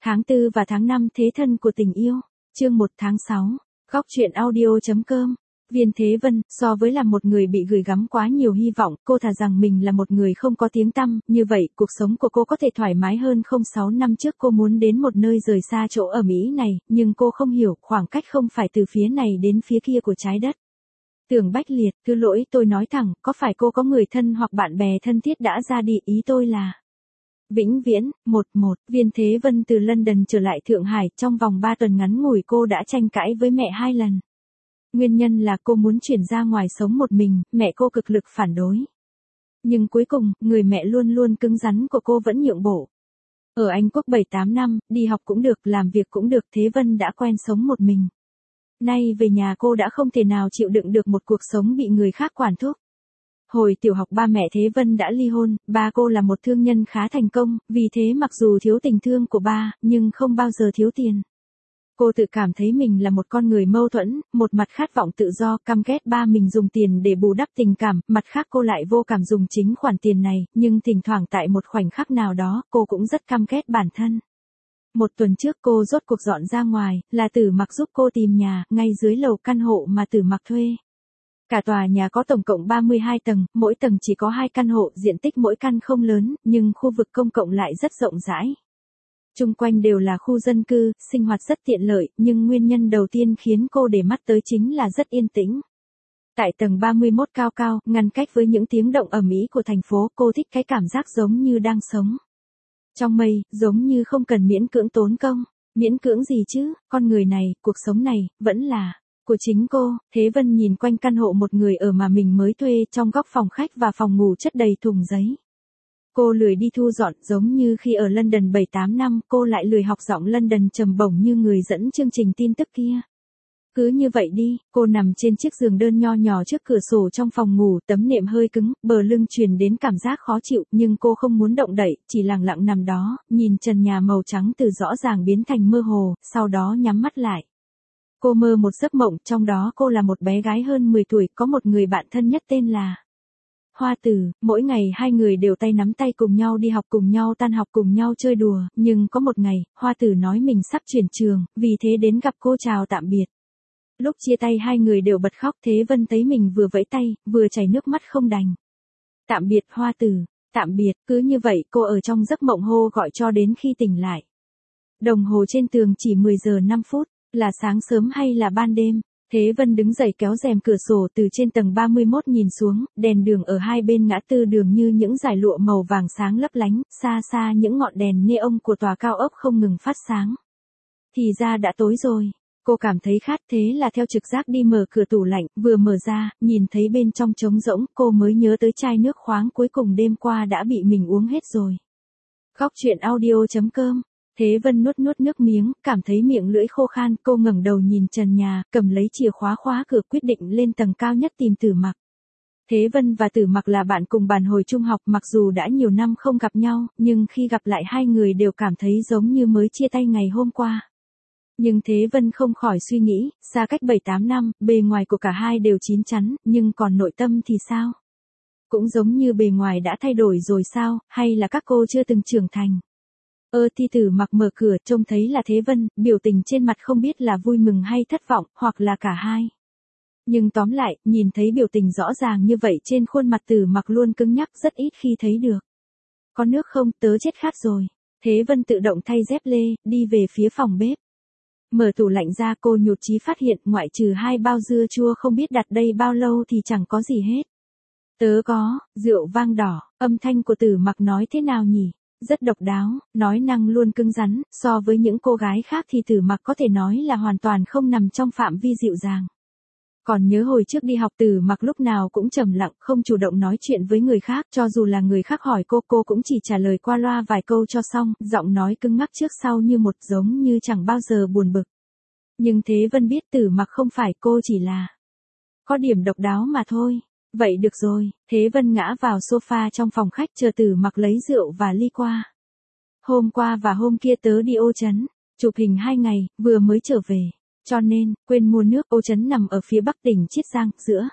Tháng 4 và tháng 5 thế thân của tình yêu. Chương 1 tháng 6. Góc truyện audio.com. Viên Thế Vân, so với là một người bị gửi gắm quá nhiều hy vọng, cô thà rằng mình là một người không có tiếng tăm, như vậy cuộc sống của cô có thể thoải mái hơn. 6 năm trước cô muốn đến một nơi rời xa chỗ ở Mỹ này, nhưng cô không hiểu khoảng cách không phải từ phía này đến phía kia của trái đất. Tưởng Bách Liệt, thứ lỗi tôi nói thẳng, có phải cô có người thân hoặc bạn bè thân thiết đã ra đi, ý tôi là... Vĩnh viễn, 11, Viên Thế Vân từ London trở lại Thượng Hải, trong vòng 3 tuần ngắn ngủi cô đã tranh cãi với mẹ 2 lần. Nguyên nhân là cô muốn chuyển ra ngoài sống một mình, mẹ cô cực lực phản đối. Nhưng cuối cùng, người mẹ luôn luôn cứng rắn của cô vẫn nhượng bộ. Ở Anh Quốc 7-8 năm, đi học cũng được, làm việc cũng được, Thế Vân đã quen sống một mình. Nay về nhà cô đã không thể nào chịu đựng được một cuộc sống bị người khác quản thúc. Hồi tiểu học ba mẹ Thế Vân đã ly hôn, ba cô là một thương nhân khá thành công, vì thế mặc dù thiếu tình thương của ba, nhưng không bao giờ thiếu tiền. Cô tự cảm thấy mình là một con người mâu thuẫn, một mặt khát vọng tự do, căm ghét ba mình dùng tiền để bù đắp tình cảm, mặt khác cô lại vô cảm dùng chính khoản tiền này, nhưng thỉnh thoảng tại một khoảnh khắc nào đó, cô cũng rất căm ghét bản thân. Một tuần trước cô rốt cuộc dọn ra ngoài, là Tử Mặc giúp cô tìm nhà, ngay dưới lầu căn hộ mà Tử Mặc thuê. Cả tòa nhà có tổng cộng 32 tầng, mỗi tầng chỉ có 2 căn hộ, diện tích mỗi căn không lớn, nhưng khu vực công cộng lại rất rộng rãi. Chung quanh đều là khu dân cư, sinh hoạt rất tiện lợi, nhưng nguyên nhân đầu tiên khiến cô để mắt tới chính là rất yên tĩnh. Tại tầng 31 cao cao, ngăn cách với những tiếng động ầm ĩ của thành phố, cô thích cái cảm giác giống như đang sống trong mây, giống như không cần miễn cưỡng tốn công. Miễn cưỡng gì chứ, con người này, cuộc sống này, vẫn là của chính cô. Thế Vân nhìn quanh căn hộ một người ở mà mình mới thuê, trong góc phòng khách và phòng ngủ chất đầy thùng giấy. Cô lười đi thu dọn, giống như khi ở London 7-8 năm, cô lại lười học giọng London trầm bổng như người dẫn chương trình tin tức kia. Cứ như vậy đi, cô nằm trên chiếc giường đơn nho nhỏ trước cửa sổ trong phòng ngủ, tấm nệm hơi cứng, bờ lưng truyền đến cảm giác khó chịu, nhưng cô không muốn động đậy, chỉ lặng lặng nằm đó, nhìn trần nhà màu trắng từ rõ ràng biến thành mơ hồ, sau đó nhắm mắt lại. Cô mơ một giấc mộng, trong đó cô là một bé gái hơn 10 tuổi, có một người bạn thân nhất tên là Hoa Tử, mỗi ngày hai người đều tay nắm tay cùng nhau đi học, cùng nhau tan học, cùng nhau chơi đùa, nhưng có một ngày, Hoa Tử nói mình sắp chuyển trường, vì thế đến gặp cô chào tạm biệt. Lúc chia tay hai người đều bật khóc, Thế Vân thấy mình vừa vẫy tay, vừa chảy nước mắt không đành. Tạm biệt Hoa Tử, tạm biệt, cứ như vậy cô ở trong giấc mộng hô gọi cho đến khi tỉnh lại. Đồng hồ trên tường chỉ 10 giờ 5 phút, là sáng sớm hay là ban đêm? Thế Vân đứng dậy kéo rèm cửa sổ từ trên tầng 31 nhìn xuống, đèn đường ở hai bên ngã tư đường như những dải lụa màu vàng sáng lấp lánh, xa xa những ngọn đèn neon của tòa cao ốc không ngừng phát sáng. Thì ra đã tối rồi. Cô cảm thấy khát, thế là theo trực giác đi mở cửa tủ lạnh, vừa mở ra, nhìn thấy bên trong trống rỗng, cô mới nhớ tới chai nước khoáng cuối cùng đêm qua đã bị mình uống hết rồi. Góc truyện audio.com. Thế Vân nuốt nước miếng, cảm thấy miệng lưỡi khô khan, cô ngẩng đầu nhìn trần nhà, cầm lấy chìa khóa khóa cửa, quyết định lên tầng cao nhất tìm Tử Mặc. Thế Vân và Tử Mặc là bạn cùng bàn hồi trung học, mặc dù đã nhiều năm không gặp nhau, nhưng khi gặp lại hai người đều cảm thấy giống như mới chia tay ngày hôm qua. Nhưng Thế Vân không khỏi suy nghĩ, xa cách 7-8 năm, bề ngoài của cả hai đều chín chắn, nhưng còn nội tâm thì sao? Cũng giống như bề ngoài đã thay đổi rồi sao, hay là các cô chưa từng trưởng thành? Thì Tử Mặc mở cửa, trông thấy là Thế Vân, biểu tình trên mặt không biết là vui mừng hay thất vọng, hoặc là cả hai. Nhưng tóm lại, nhìn thấy biểu tình rõ ràng như vậy trên khuôn mặt Tử Mặc luôn cứng nhắc, rất ít khi thấy được. Có nước không, tớ chết khát rồi. Thế Vân tự động thay dép lê, đi về phía phòng bếp. Mở tủ lạnh ra, cô nhụt chí phát hiện, ngoại trừ 2 bao dưa chua không biết đặt đây bao lâu thì chẳng có gì hết. Tớ có, rượu vang đỏ, âm thanh của Tử Mặc nói thế nào nhỉ? Rất độc đáo, nói năng luôn cứng rắn, so với những cô gái khác thì Tử Mặc có thể nói là hoàn toàn không nằm trong phạm vi dịu dàng. Còn nhớ hồi trước đi học, Tử Mặc lúc nào cũng trầm lặng, không chủ động nói chuyện với người khác, cho dù là người khác hỏi cô cũng chỉ trả lời qua loa vài câu cho xong, giọng nói cứng ngắc trước sau như một, giống như chẳng bao giờ buồn bực. Nhưng Thế Vân biết Tử Mặc không phải, cô chỉ là có điểm độc đáo mà thôi. Vậy được rồi, Thế Vân ngã vào sofa trong phòng khách chờ Tử Mặc lấy rượu và ly qua. Hôm qua và hôm kia tớ đi Ô Trấn, chụp hình 2 ngày, vừa mới trở về. Cho nên, quên mua nước. Ô Trấn nằm ở phía bắc tỉnh Chiết Giang, giữa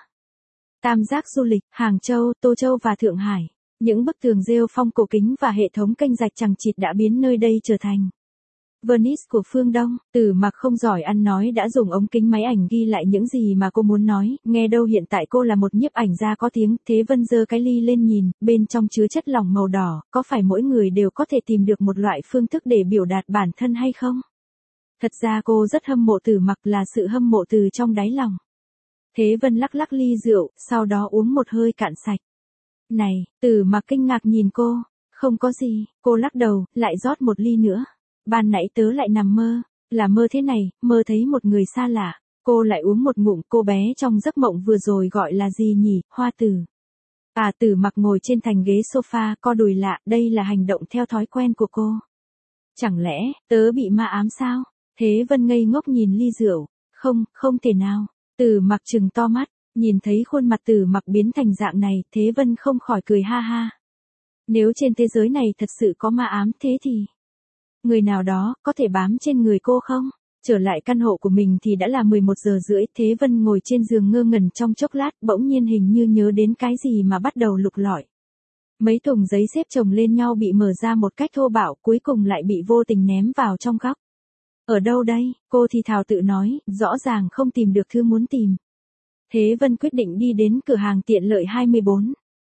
tam giác du lịch, Hàng Châu, Tô Châu và Thượng Hải. Những bức tường rêu phong cổ kính và hệ thống kênh rạch chằng chịt đã biến nơi đây trở thành Venice của phương Đông, Tử Mặc không giỏi ăn nói đã dùng ống kính máy ảnh ghi lại những gì mà cô muốn nói, nghe đâu hiện tại cô là một nhiếp ảnh gia có tiếng. Thế Vân giơ cái ly lên nhìn, bên trong chứa chất lỏng màu đỏ, có phải mỗi người đều có thể tìm được một loại phương thức để biểu đạt bản thân hay không? Thật ra cô rất hâm mộ Tử Mặc, là sự hâm mộ từ trong đáy lòng. Thế Vân lắc lắc ly rượu, sau đó uống một hơi cạn sạch. Này, Tử Mặc kinh ngạc nhìn cô, không có gì, cô lắc đầu, lại rót một ly nữa. Ban nãy tớ lại nằm mơ, là mơ thế này, mơ thấy một người xa lạ. Cô lại uống một ngụm. Cô bé trong giấc mộng vừa rồi gọi là gì nhỉ? Hoa Tử. À, Tử Mặc ngồi trên thành ghế sofa, co đùi lạ, đây là hành động theo thói quen của cô. Chẳng lẽ, tớ bị ma ám sao? Thế Vân ngây ngốc nhìn ly rượu. Không, không thể nào. Tử Mặc trừng to mắt, nhìn thấy khuôn mặt Tử Mặc biến thành dạng này, Thế Vân không khỏi cười ha ha. Nếu trên thế giới này thật sự có ma ám thế thì người nào đó có thể bám trên người cô không? Trở lại căn hộ của mình thì đã là 11 giờ rưỡi. Thế Vân ngồi trên giường ngơ ngẩn trong chốc lát, bỗng nhiên hình như nhớ đến cái gì mà bắt đầu lục lọi. Mấy thùng giấy xếp chồng lên nhau bị mở ra một cách thô bạo, cuối cùng lại bị vô tình ném vào trong góc. Ở đâu đây? Cô thì thào tự nói, rõ ràng không tìm được thứ muốn tìm. Thế Vân quyết định đi đến cửa hàng tiện lợi 24/7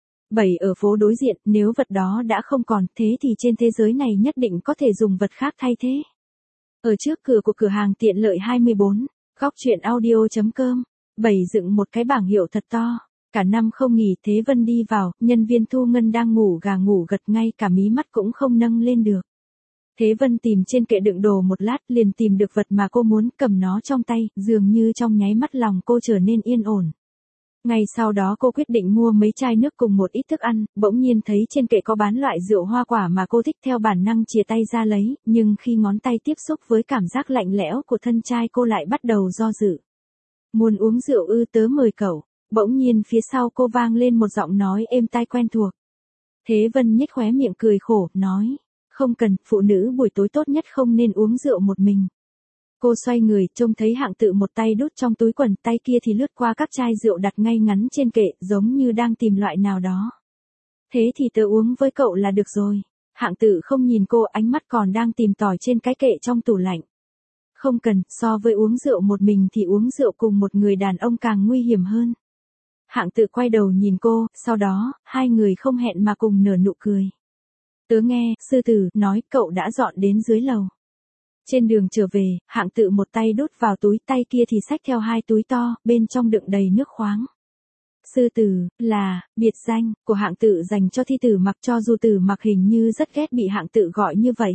ở phố đối diện. Nếu vật đó đã không còn, thế thì trên thế giới này nhất định có thể dùng vật khác thay thế. Ở trước cửa của cửa hàng tiện lợi 24, góc truyện audio.com, bày dựng một cái bảng hiệu thật to. Cả năm không nghỉ. Thế Vân đi vào, nhân viên thu ngân đang ngủ gà ngủ gật, ngay cả mí mắt cũng không nâng lên được. Thế Vân tìm trên kệ đựng đồ một lát, liền tìm được vật mà cô muốn, cầm nó trong tay, dường như trong nháy mắt lòng cô trở nên yên ổn. Ngay sau đó cô quyết định mua mấy chai nước cùng một ít thức ăn, bỗng nhiên thấy trên kệ có bán loại rượu hoa quả mà cô thích, theo bản năng chìa tay ra lấy, nhưng khi ngón tay tiếp xúc với cảm giác lạnh lẽo của thân chai cô lại bắt đầu do dự. Muốn uống rượu ư? Tớ mời cậu. Bỗng nhiên phía sau cô vang lên một giọng nói êm tai quen thuộc. Thế Vân nhếch khóe miệng cười khổ, nói, không cần, phụ nữ buổi tối tốt nhất không nên uống rượu một mình. Cô xoay người, trông thấy Hạng Tự một tay đút trong túi quần, tay kia thì lướt qua các chai rượu đặt ngay ngắn trên kệ, giống như đang tìm loại nào đó. Thế thì tớ uống với cậu là được rồi. Hạng Tự không nhìn cô, ánh mắt còn đang tìm tòi trên cái kệ trong tủ lạnh. Không cần, so với uống rượu một mình thì uống rượu cùng một người đàn ông càng nguy hiểm hơn. Hạng Tự quay đầu nhìn cô, sau đó, hai người không hẹn mà cùng nở nụ cười. Tớ nghe, sư tử nói cậu đã dọn đến dưới lầu. Trên đường trở về, Hạng Tự một tay đút vào túi, tay kia thì xách theo hai túi to, bên trong đựng đầy nước khoáng. Sư tử, là biệt danh của Hạng Tự dành cho thi Tử Mặc, cho dù Tử Mặc hình như rất ghét bị Hạng Tự gọi như vậy.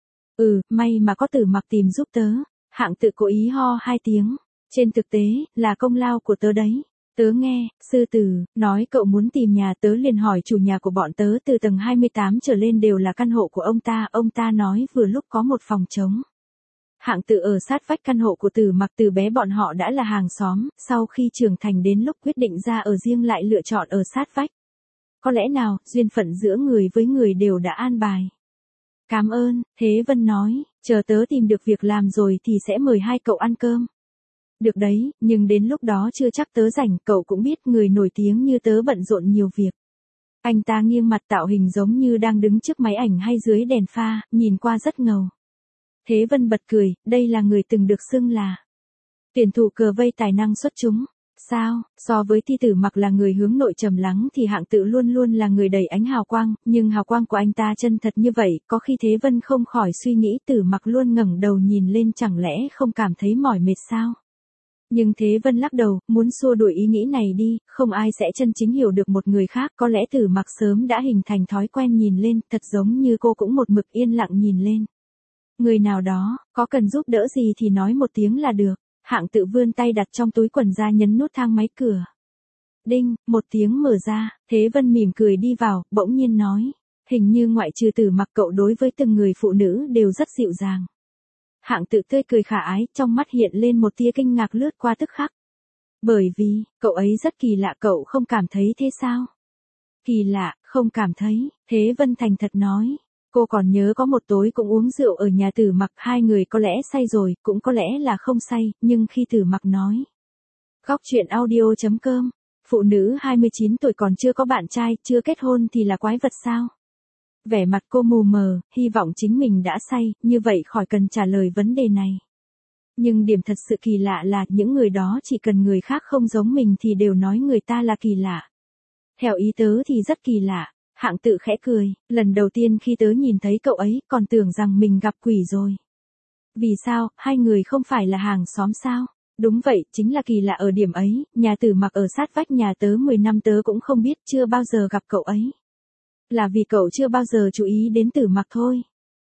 May mà có Tử Mặc tìm giúp tớ. Hạng Tự cố ý ho hai tiếng. Trên thực tế, là công lao của tớ đấy. Tớ nghe, sư tử, nói cậu muốn tìm nhà, tớ liền hỏi chủ nhà của bọn tớ, từ tầng 28 trở lên đều là căn hộ của ông ta nói vừa lúc có một phòng trống. Hạng Tự ở sát vách căn hộ của Tử Mặc, từ bé bọn họ đã là hàng xóm, sau khi trưởng thành đến lúc quyết định ra ở riêng lại lựa chọn ở sát vách. Có lẽ nào, duyên phận giữa người với người đều đã an bài. Cảm ơn, Thế Vân nói, chờ tớ tìm được việc làm rồi thì sẽ mời hai cậu ăn cơm. Được đấy, nhưng đến lúc đó chưa chắc tớ rảnh, cậu cũng biết người nổi tiếng như tớ bận rộn nhiều việc. Anh ta nghiêng mặt, tạo hình giống như đang đứng trước máy ảnh hay dưới đèn pha, nhìn qua rất ngầu. Thế Vân bật cười, đây là người từng được xưng là tuyển thủ cờ vây tài năng xuất chúng. Sao, so với thi Tử Mặc là người hướng nội trầm lắng thì Hạng Tự luôn luôn là người đầy ánh hào quang, nhưng hào quang của anh ta chân thật như vậy, có khi Thế Vân không khỏi suy nghĩ Tử Mặc luôn ngẩng đầu nhìn lên chẳng lẽ không cảm thấy mỏi mệt sao? Nhưng Thế Vân lắc đầu, muốn xua đuổi ý nghĩ này đi, không ai sẽ chân chính hiểu được một người khác, có lẽ Tử Mặc sớm đã hình thành thói quen nhìn lên, thật giống như cô cũng một mực yên lặng nhìn lên. Người nào đó, có cần giúp đỡ gì thì nói một tiếng là được. Hạng Tự vươn tay đặt trong túi quần ra, nhấn nút thang máy cửa. Đinh, một tiếng mở ra, Thế Vân mỉm cười đi vào, bỗng nhiên nói. Hình như ngoại trừ Tử Mặc cậu đối với từng người phụ nữ đều rất dịu dàng. Hạng Tự tươi cười khả ái, trong mắt hiện lên một tia kinh ngạc lướt qua tức khắc. Bởi vì, cậu ấy rất kỳ lạ, cậu không cảm thấy thế sao? Kỳ lạ, không cảm thấy, Thế Vân thành thật nói. Cô còn nhớ có một tối cũng uống rượu ở nhà Tử Mặc, hai người có lẽ say rồi, cũng có lẽ là không say, nhưng khi Tử Mặc nói. Góc truyện audio.com, phụ nữ 29 tuổi còn chưa có bạn trai, chưa kết hôn thì là quái vật sao? Vẻ mặt cô mù mờ, hy vọng chính mình đã say, như vậy khỏi cần trả lời vấn đề này. Nhưng điểm thật sự kỳ lạ là những người đó chỉ cần người khác không giống mình thì đều nói người ta là kỳ lạ. Theo ý tớ thì rất kỳ lạ. Hạng Tự khẽ cười, lần đầu tiên khi tớ nhìn thấy cậu ấy còn tưởng rằng mình gặp quỷ rồi. Vì sao, hai người không phải là hàng xóm sao? Đúng vậy, chính là kỳ lạ ở điểm ấy, nhà Tử Mặc ở sát vách nhà tớ 10 năm tớ cũng không biết, chưa bao giờ gặp cậu ấy. Là vì cậu chưa bao giờ chú ý đến Tử Mặc thôi.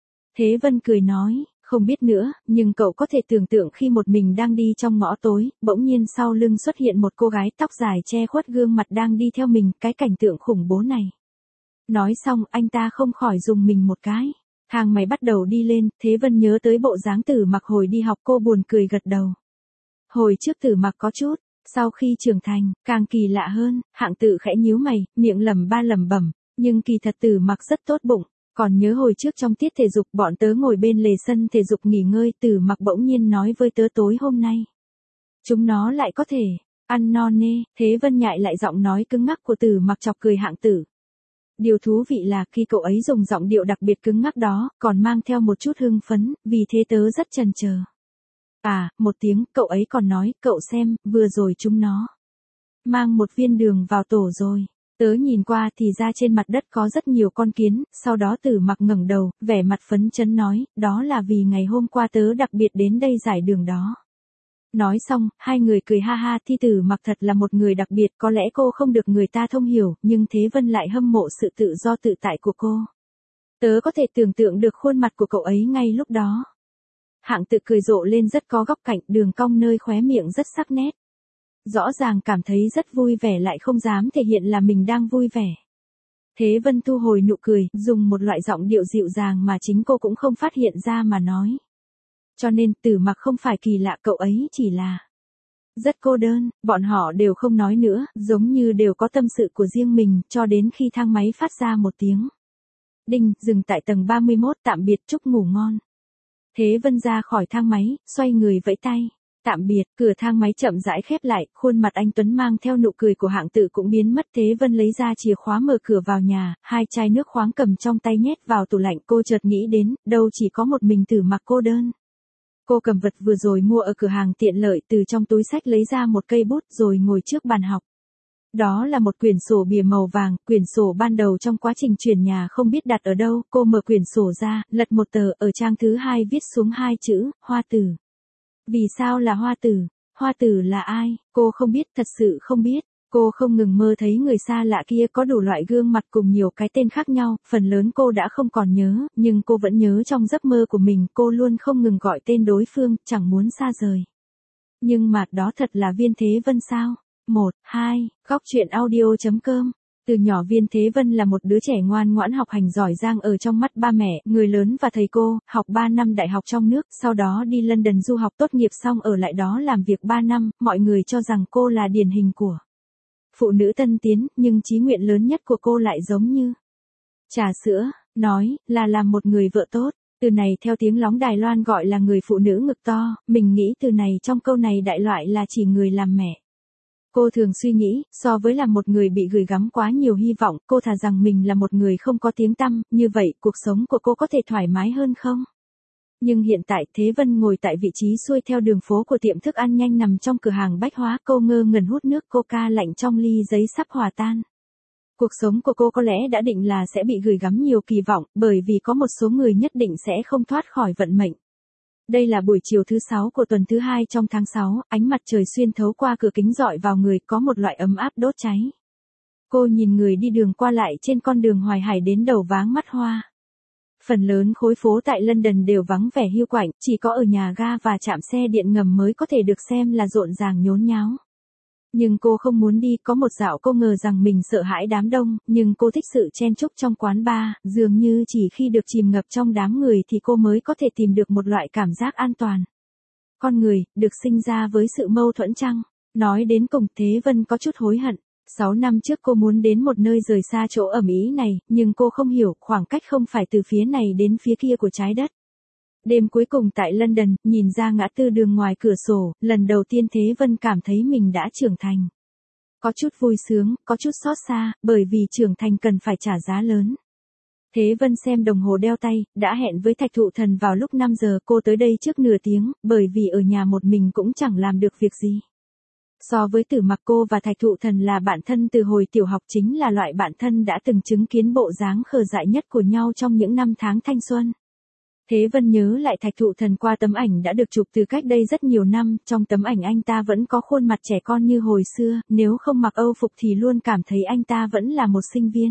Thế Vân cười nói, không biết nữa, nhưng cậu có thể tưởng tượng khi một mình đang đi trong ngõ tối, bỗng nhiên sau lưng xuất hiện một cô gái tóc dài che khuất gương mặt đang đi theo mình, cái cảnh tượng khủng bố này. Nói xong anh ta không khỏi dùng mình một cái. Thang máy bắt đầu đi lên, Thế Vân nhớ tới bộ dáng Tử Mặc hồi đi học, cô buồn cười gật đầu. Hồi trước Tử Mặc có chút, sau khi trưởng thành, càng kỳ lạ hơn. Hạng Tự khẽ nhíu mày, miệng lẩm bẩm, nhưng kỳ thật Tử Mặc rất tốt bụng. Còn nhớ hồi trước trong tiết thể dục bọn tớ ngồi bên lề sân thể dục nghỉ ngơi, Tử Mặc bỗng nhiên nói với tớ tối hôm nay. Chúng nó lại có thể ăn no nê. Thế Vân nhại lại giọng nói cứng ngắc của Tử Mặc chọc cười Hạng Tự. Điều thú vị là khi cậu ấy dùng giọng điệu đặc biệt cứng ngắc đó, còn mang theo một chút hưng phấn, vì thế tớ rất chần chờ. À, một tiếng, cậu ấy còn nói, cậu xem, vừa rồi chúng nó mang một viên đường vào tổ rồi. Tớ nhìn qua thì ra trên mặt đất có rất nhiều con kiến, sau đó Tử Mặc ngẩng đầu, vẻ mặt phấn chấn nói, đó là vì ngày hôm qua tớ đặc biệt đến đây giải đường đó. Nói xong, hai người cười ha ha, Thi Tử Mặc thật là một người đặc biệt, có lẽ cô không được người ta thông hiểu, nhưng Thế Vân lại hâm mộ sự tự do tự tại của cô. Tớ có thể tưởng tượng được khuôn mặt của cậu ấy ngay lúc đó. Hạng Tự cười rộ lên rất có góc cạnh, đường cong nơi khóe miệng rất sắc nét. Rõ ràng cảm thấy rất vui vẻ lại không dám thể hiện là mình đang vui vẻ. Thế Vân thu hồi nụ cười, dùng một loại giọng điệu dịu dàng mà chính cô cũng không phát hiện ra mà nói. Cho nên Tử Mặc không phải kỳ lạ, cậu ấy chỉ là rất cô đơn. Bọn họ đều không nói nữa, giống như đều có tâm sự của riêng mình, cho đến khi thang máy phát ra một tiếng đinh, dừng tại tầng 31, tạm biệt, chúc ngủ ngon. Thế Vân ra khỏi thang máy, xoay người vẫy tay. Tạm biệt, cửa thang máy chậm rãi khép lại, khuôn mặt anh Tuấn mang theo nụ cười của Hạng Tự cũng biến mất. Thế Vân lấy ra chìa khóa mở cửa vào nhà, hai chai nước khoáng cầm trong tay nhét vào tủ lạnh. Cô chợt nghĩ đến, đâu chỉ có một mình Tử Mặc cô đơn. Cô cầm vật vừa rồi mua ở cửa hàng tiện lợi từ trong túi xách lấy ra một cây bút rồi ngồi trước bàn học. Đó là một quyển sổ bìa màu vàng, quyển sổ ban đầu trong quá trình chuyển nhà không biết đặt ở đâu. Cô mở quyển sổ ra, lật một tờ, ở trang thứ 2 viết xuống hai chữ, Hoa Tử. Vì sao là Hoa Tử? Hoa Tử là ai? Cô không biết, thật sự không biết. Cô không ngừng mơ thấy người xa lạ kia có đủ loại gương mặt cùng nhiều cái tên khác nhau, phần lớn cô đã không còn nhớ, nhưng cô vẫn nhớ trong giấc mơ của mình, cô luôn không ngừng gọi tên đối phương, chẳng muốn xa rời. Nhưng mà đó thật là Viên Thế Vân sao? 1, 2, góc truyện audio.com. Từ nhỏ Viên Thế Vân là một đứa trẻ ngoan ngoãn học hành giỏi giang ở trong mắt ba mẹ, người lớn và thầy cô, học 3 năm đại học trong nước, sau đó đi London du học, tốt nghiệp xong ở lại đó làm việc 3 năm, mọi người cho rằng cô là điển hình của phụ nữ tân tiến, nhưng chí nguyện lớn nhất của cô lại giống như trà sữa, nói là làm một người vợ tốt. Từ này theo tiếng lóng Đài Loan gọi là người phụ nữ ngực to, mình nghĩ từ này trong câu này đại loại là chỉ người làm mẹ. Cô thường suy nghĩ, so với là một người bị gửi gắm quá nhiều hy vọng, cô thà rằng mình là một người không có tiếng tăm, như vậy cuộc sống của cô có thể thoải mái hơn không? Nhưng hiện tại Thế Vân ngồi tại vị trí xuôi theo đường phố của tiệm thức ăn nhanh nằm trong cửa hàng bách hóa, cô ngơ ngẩn hút nước coca lạnh trong ly giấy sắp hòa tan. Cuộc sống của cô có lẽ đã định là sẽ bị gửi gắm nhiều kỳ vọng, bởi vì có một số người nhất định sẽ không thoát khỏi vận mệnh. Đây là buổi chiều thứ 6 của tuần thứ 2 trong tháng 6, ánh mặt trời xuyên thấu qua cửa kính rọi vào người, có một loại ấm áp đốt cháy. Cô nhìn người đi đường qua lại trên con đường Hoài Hải đến đầu váng mắt hoa. Phần lớn khối phố tại London đều vắng vẻ hiu quạnh, chỉ có ở nhà ga và trạm xe điện ngầm mới có thể được xem là rộn ràng nhốn nháo. Nhưng cô không muốn đi, có một dạo cô ngờ rằng mình sợ hãi đám đông, nhưng cô thích sự chen chúc trong quán bar, dường như chỉ khi được chìm ngập trong đám người thì cô mới có thể tìm được một loại cảm giác an toàn. Con người, được sinh ra với sự mâu thuẫn chăng? Nói đến cùng Thế Vân có chút hối hận. 6 năm trước cô muốn đến một nơi rời xa chỗ ẩm ý này, nhưng cô không hiểu, khoảng cách không phải từ phía này đến phía kia của trái đất. Đêm cuối cùng tại London, nhìn ra ngã tư đường ngoài cửa sổ, lần đầu tiên Thế Vân cảm thấy mình đã trưởng thành. Có chút vui sướng, có chút xót xa, bởi vì trưởng thành cần phải trả giá lớn. Thế Vân xem đồng hồ đeo tay, đã hẹn với Thạch Thụ Thần vào lúc 5 giờ, cô tới đây trước nửa tiếng, bởi vì ở nhà một mình cũng chẳng làm được việc gì. So với Tử Mặc, cô và Thạch Thụ Thần là bạn thân từ hồi tiểu học, chính là loại bạn thân đã từng chứng kiến bộ dáng khờ dại nhất của nhau trong những năm tháng thanh xuân. Thế Vân nhớ lại Thạch Thụ Thần qua tấm ảnh đã được chụp từ cách đây rất nhiều năm, trong tấm ảnh anh ta vẫn có khuôn mặt trẻ con như hồi xưa, nếu không mặc Âu phục thì luôn cảm thấy anh ta vẫn là một sinh viên.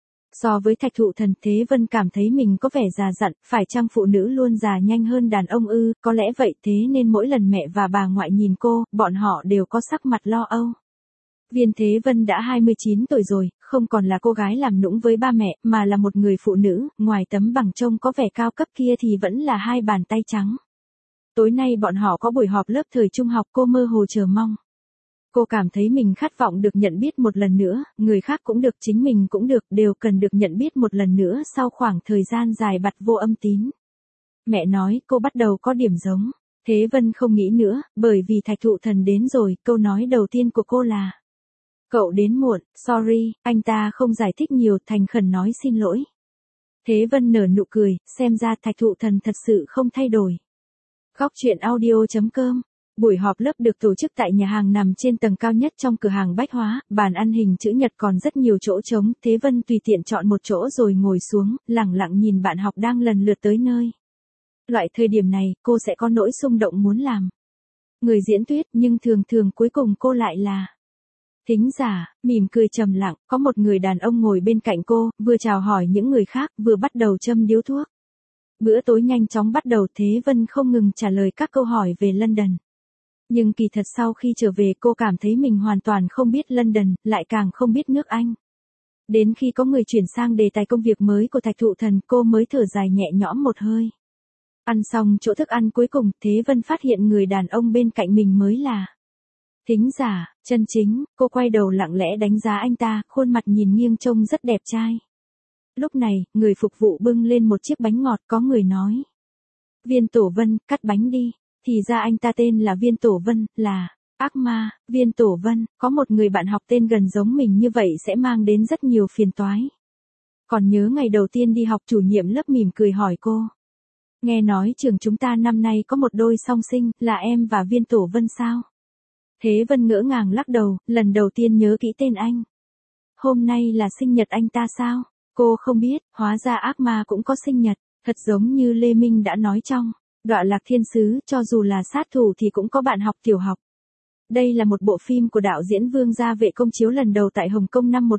So với Thạch Thụ Thần, Thế Vân cảm thấy mình có vẻ già dặn, phải chăng phụ nữ luôn già nhanh hơn đàn ông ư? Có lẽ vậy, thế nên mỗi lần mẹ và bà ngoại nhìn cô, bọn họ đều có sắc mặt lo âu. Viên Thế Vân đã 29 tuổi rồi, không còn là cô gái làm nũng với ba mẹ, mà là một người phụ nữ, ngoài tấm bằng trông có vẻ cao cấp kia thì vẫn là hai bàn tay trắng. Tối nay bọn họ có buổi họp lớp thời trung học, cô mơ hồ chờ mong. Cô cảm thấy mình khát vọng được nhận biết một lần nữa, người khác cũng được, chính mình cũng được, đều cần được nhận biết một lần nữa sau khoảng thời gian dài bặt vô âm tín. Mẹ nói, cô bắt đầu có điểm giống. Thế Vân không nghĩ nữa, bởi vì Thạch Thụ Thần đến rồi, câu nói đầu tiên của cô là: cậu đến muộn, sorry, anh ta không giải thích nhiều, thành khẩn nói xin lỗi. Thế Vân nở nụ cười, xem ra Thạch Thụ Thần thật sự không thay đổi. Góc truyện audio.com. Buổi họp lớp được tổ chức tại nhà hàng nằm trên tầng cao nhất trong cửa hàng bách hóa, bàn ăn hình chữ nhật còn rất nhiều chỗ trống, Thế Vân tùy tiện chọn một chỗ rồi ngồi xuống, lẳng lặng nhìn bạn học đang lần lượt tới nơi. Loại thời điểm này, cô sẽ có nỗi xung động muốn làm người diễn thuyết, nhưng thường thường cuối cùng cô lại là thính giả, mỉm cười trầm lặng, có một người đàn ông ngồi bên cạnh cô, vừa chào hỏi những người khác, vừa bắt đầu châm điếu thuốc. Bữa tối nhanh chóng bắt đầu, Thế Vân không ngừng trả lời các câu hỏi về London. Nhưng kỳ thật sau khi trở về cô cảm thấy mình hoàn toàn không biết London, lại càng không biết nước Anh. Đến khi có người chuyển sang đề tài công việc mới của Thạch Thụ Thần, cô mới thở dài nhẹ nhõm một hơi. Ăn xong chỗ thức ăn cuối cùng, Thế Vân phát hiện người đàn ông bên cạnh mình mới là thính giả, chân chính. Cô quay đầu lặng lẽ đánh giá anh ta, khuôn mặt nhìn nghiêng trông rất đẹp trai. Lúc này, người phục vụ bưng lên một chiếc bánh ngọt, có người nói: Viên Tổ Vân, cắt bánh đi. Thì ra anh ta tên là Viên Tổ Vân, là ác ma. Viên Tổ Vân, có một người bạn học tên gần giống mình như vậy sẽ mang đến rất nhiều phiền toái. Còn nhớ ngày đầu tiên đi học, chủ nhiệm lớp mỉm cười hỏi cô: nghe nói trường chúng ta năm nay có một đôi song sinh, là em và Viên Tổ Vân sao? Thế Vân ngỡ ngàng lắc đầu, lần đầu tiên nhớ kỹ tên anh. Hôm nay là sinh nhật anh ta sao? Cô không biết, hóa ra ác ma cũng có sinh nhật, thật giống như Lê Minh đã nói trong Đọa Lạc Thiên Sứ, cho dù là sát thủ thì cũng có bạn học tiểu học. Đây là một bộ phim của đạo diễn Vương Gia Vệ công chiếu lần đầu tại Hồng Kông năm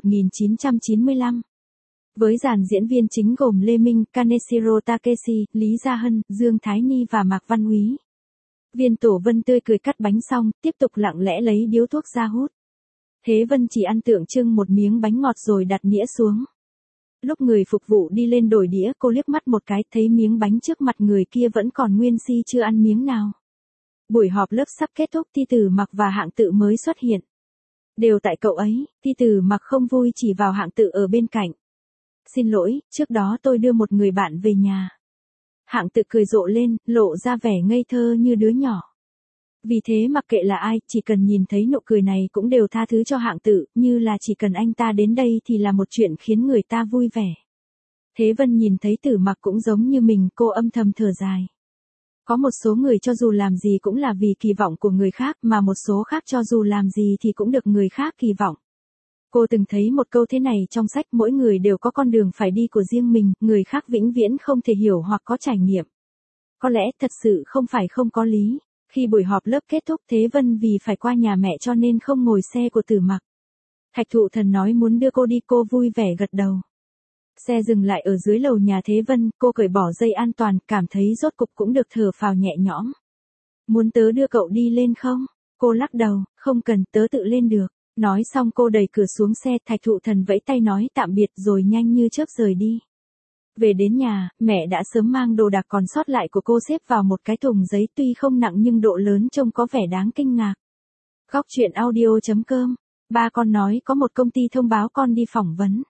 1995. Với dàn diễn viên chính gồm Lê Minh, Kaneshiro Takeshi, Lý Gia Hân, Dương Thái Ni và Mạc Văn Úy. Viên Tổ Vân tươi cười cắt bánh xong, tiếp tục lặng lẽ lấy điếu thuốc ra hút. Thế Vân chỉ ăn tượng trưng một miếng bánh ngọt rồi đặt nĩa xuống. Lúc người phục vụ đi lên đổi đĩa, cô liếc mắt một cái, thấy miếng bánh trước mặt người kia vẫn còn nguyên si chưa ăn miếng nào. Buổi họp lớp sắp kết thúc, Ti Tử Mặc và Hạng Tự mới xuất hiện. Đều tại cậu ấy, Ti Tử Mặc không vui chỉ vào Hạng Tự ở bên cạnh. Xin lỗi, trước đó tôi đưa một người bạn về nhà. Hạng Tự cười rộ lên, lộ ra vẻ ngây thơ như đứa nhỏ. Vì thế mặc kệ là ai, chỉ cần nhìn thấy nụ cười này cũng đều tha thứ cho Hạng Tự, như là chỉ cần anh ta đến đây thì là một chuyện khiến người ta vui vẻ. Thế Vân nhìn thấy Tử Mặc cũng giống như mình, cô âm thầm thở dài. Có một số người cho dù làm gì cũng là vì kỳ vọng của người khác, mà một số khác cho dù làm gì thì cũng được người khác kỳ vọng. Cô từng thấy một câu thế này trong sách: mỗi người đều có con đường phải đi của riêng mình, người khác vĩnh viễn không thể hiểu hoặc có trải nghiệm. Có lẽ thật sự không phải không có lý. Khi buổi họp lớp kết thúc, Thế Vân vì phải qua nhà mẹ cho nên không ngồi xe của Tử Mặc. Thạch Thụ Thần nói muốn đưa cô đi, cô vui vẻ gật đầu. Xe dừng lại ở dưới lầu nhà Thế Vân, cô cởi bỏ dây an toàn, cảm thấy rốt cục cũng được thở phào nhẹ nhõm. Muốn tớ đưa cậu đi lên không? Cô lắc đầu, không cần, tớ tự lên được. Nói xong cô đẩy cửa xuống xe, Thạch Thụ Thần vẫy tay nói tạm biệt rồi nhanh như chớp rời đi. Về đến nhà, mẹ đã sớm mang đồ đạc còn sót lại của cô xếp vào một cái thùng giấy, tuy không nặng nhưng độ lớn trông có vẻ đáng kinh ngạc. Góc truyện audio.com. Ba con nói có một công ty thông báo con đi phỏng vấn.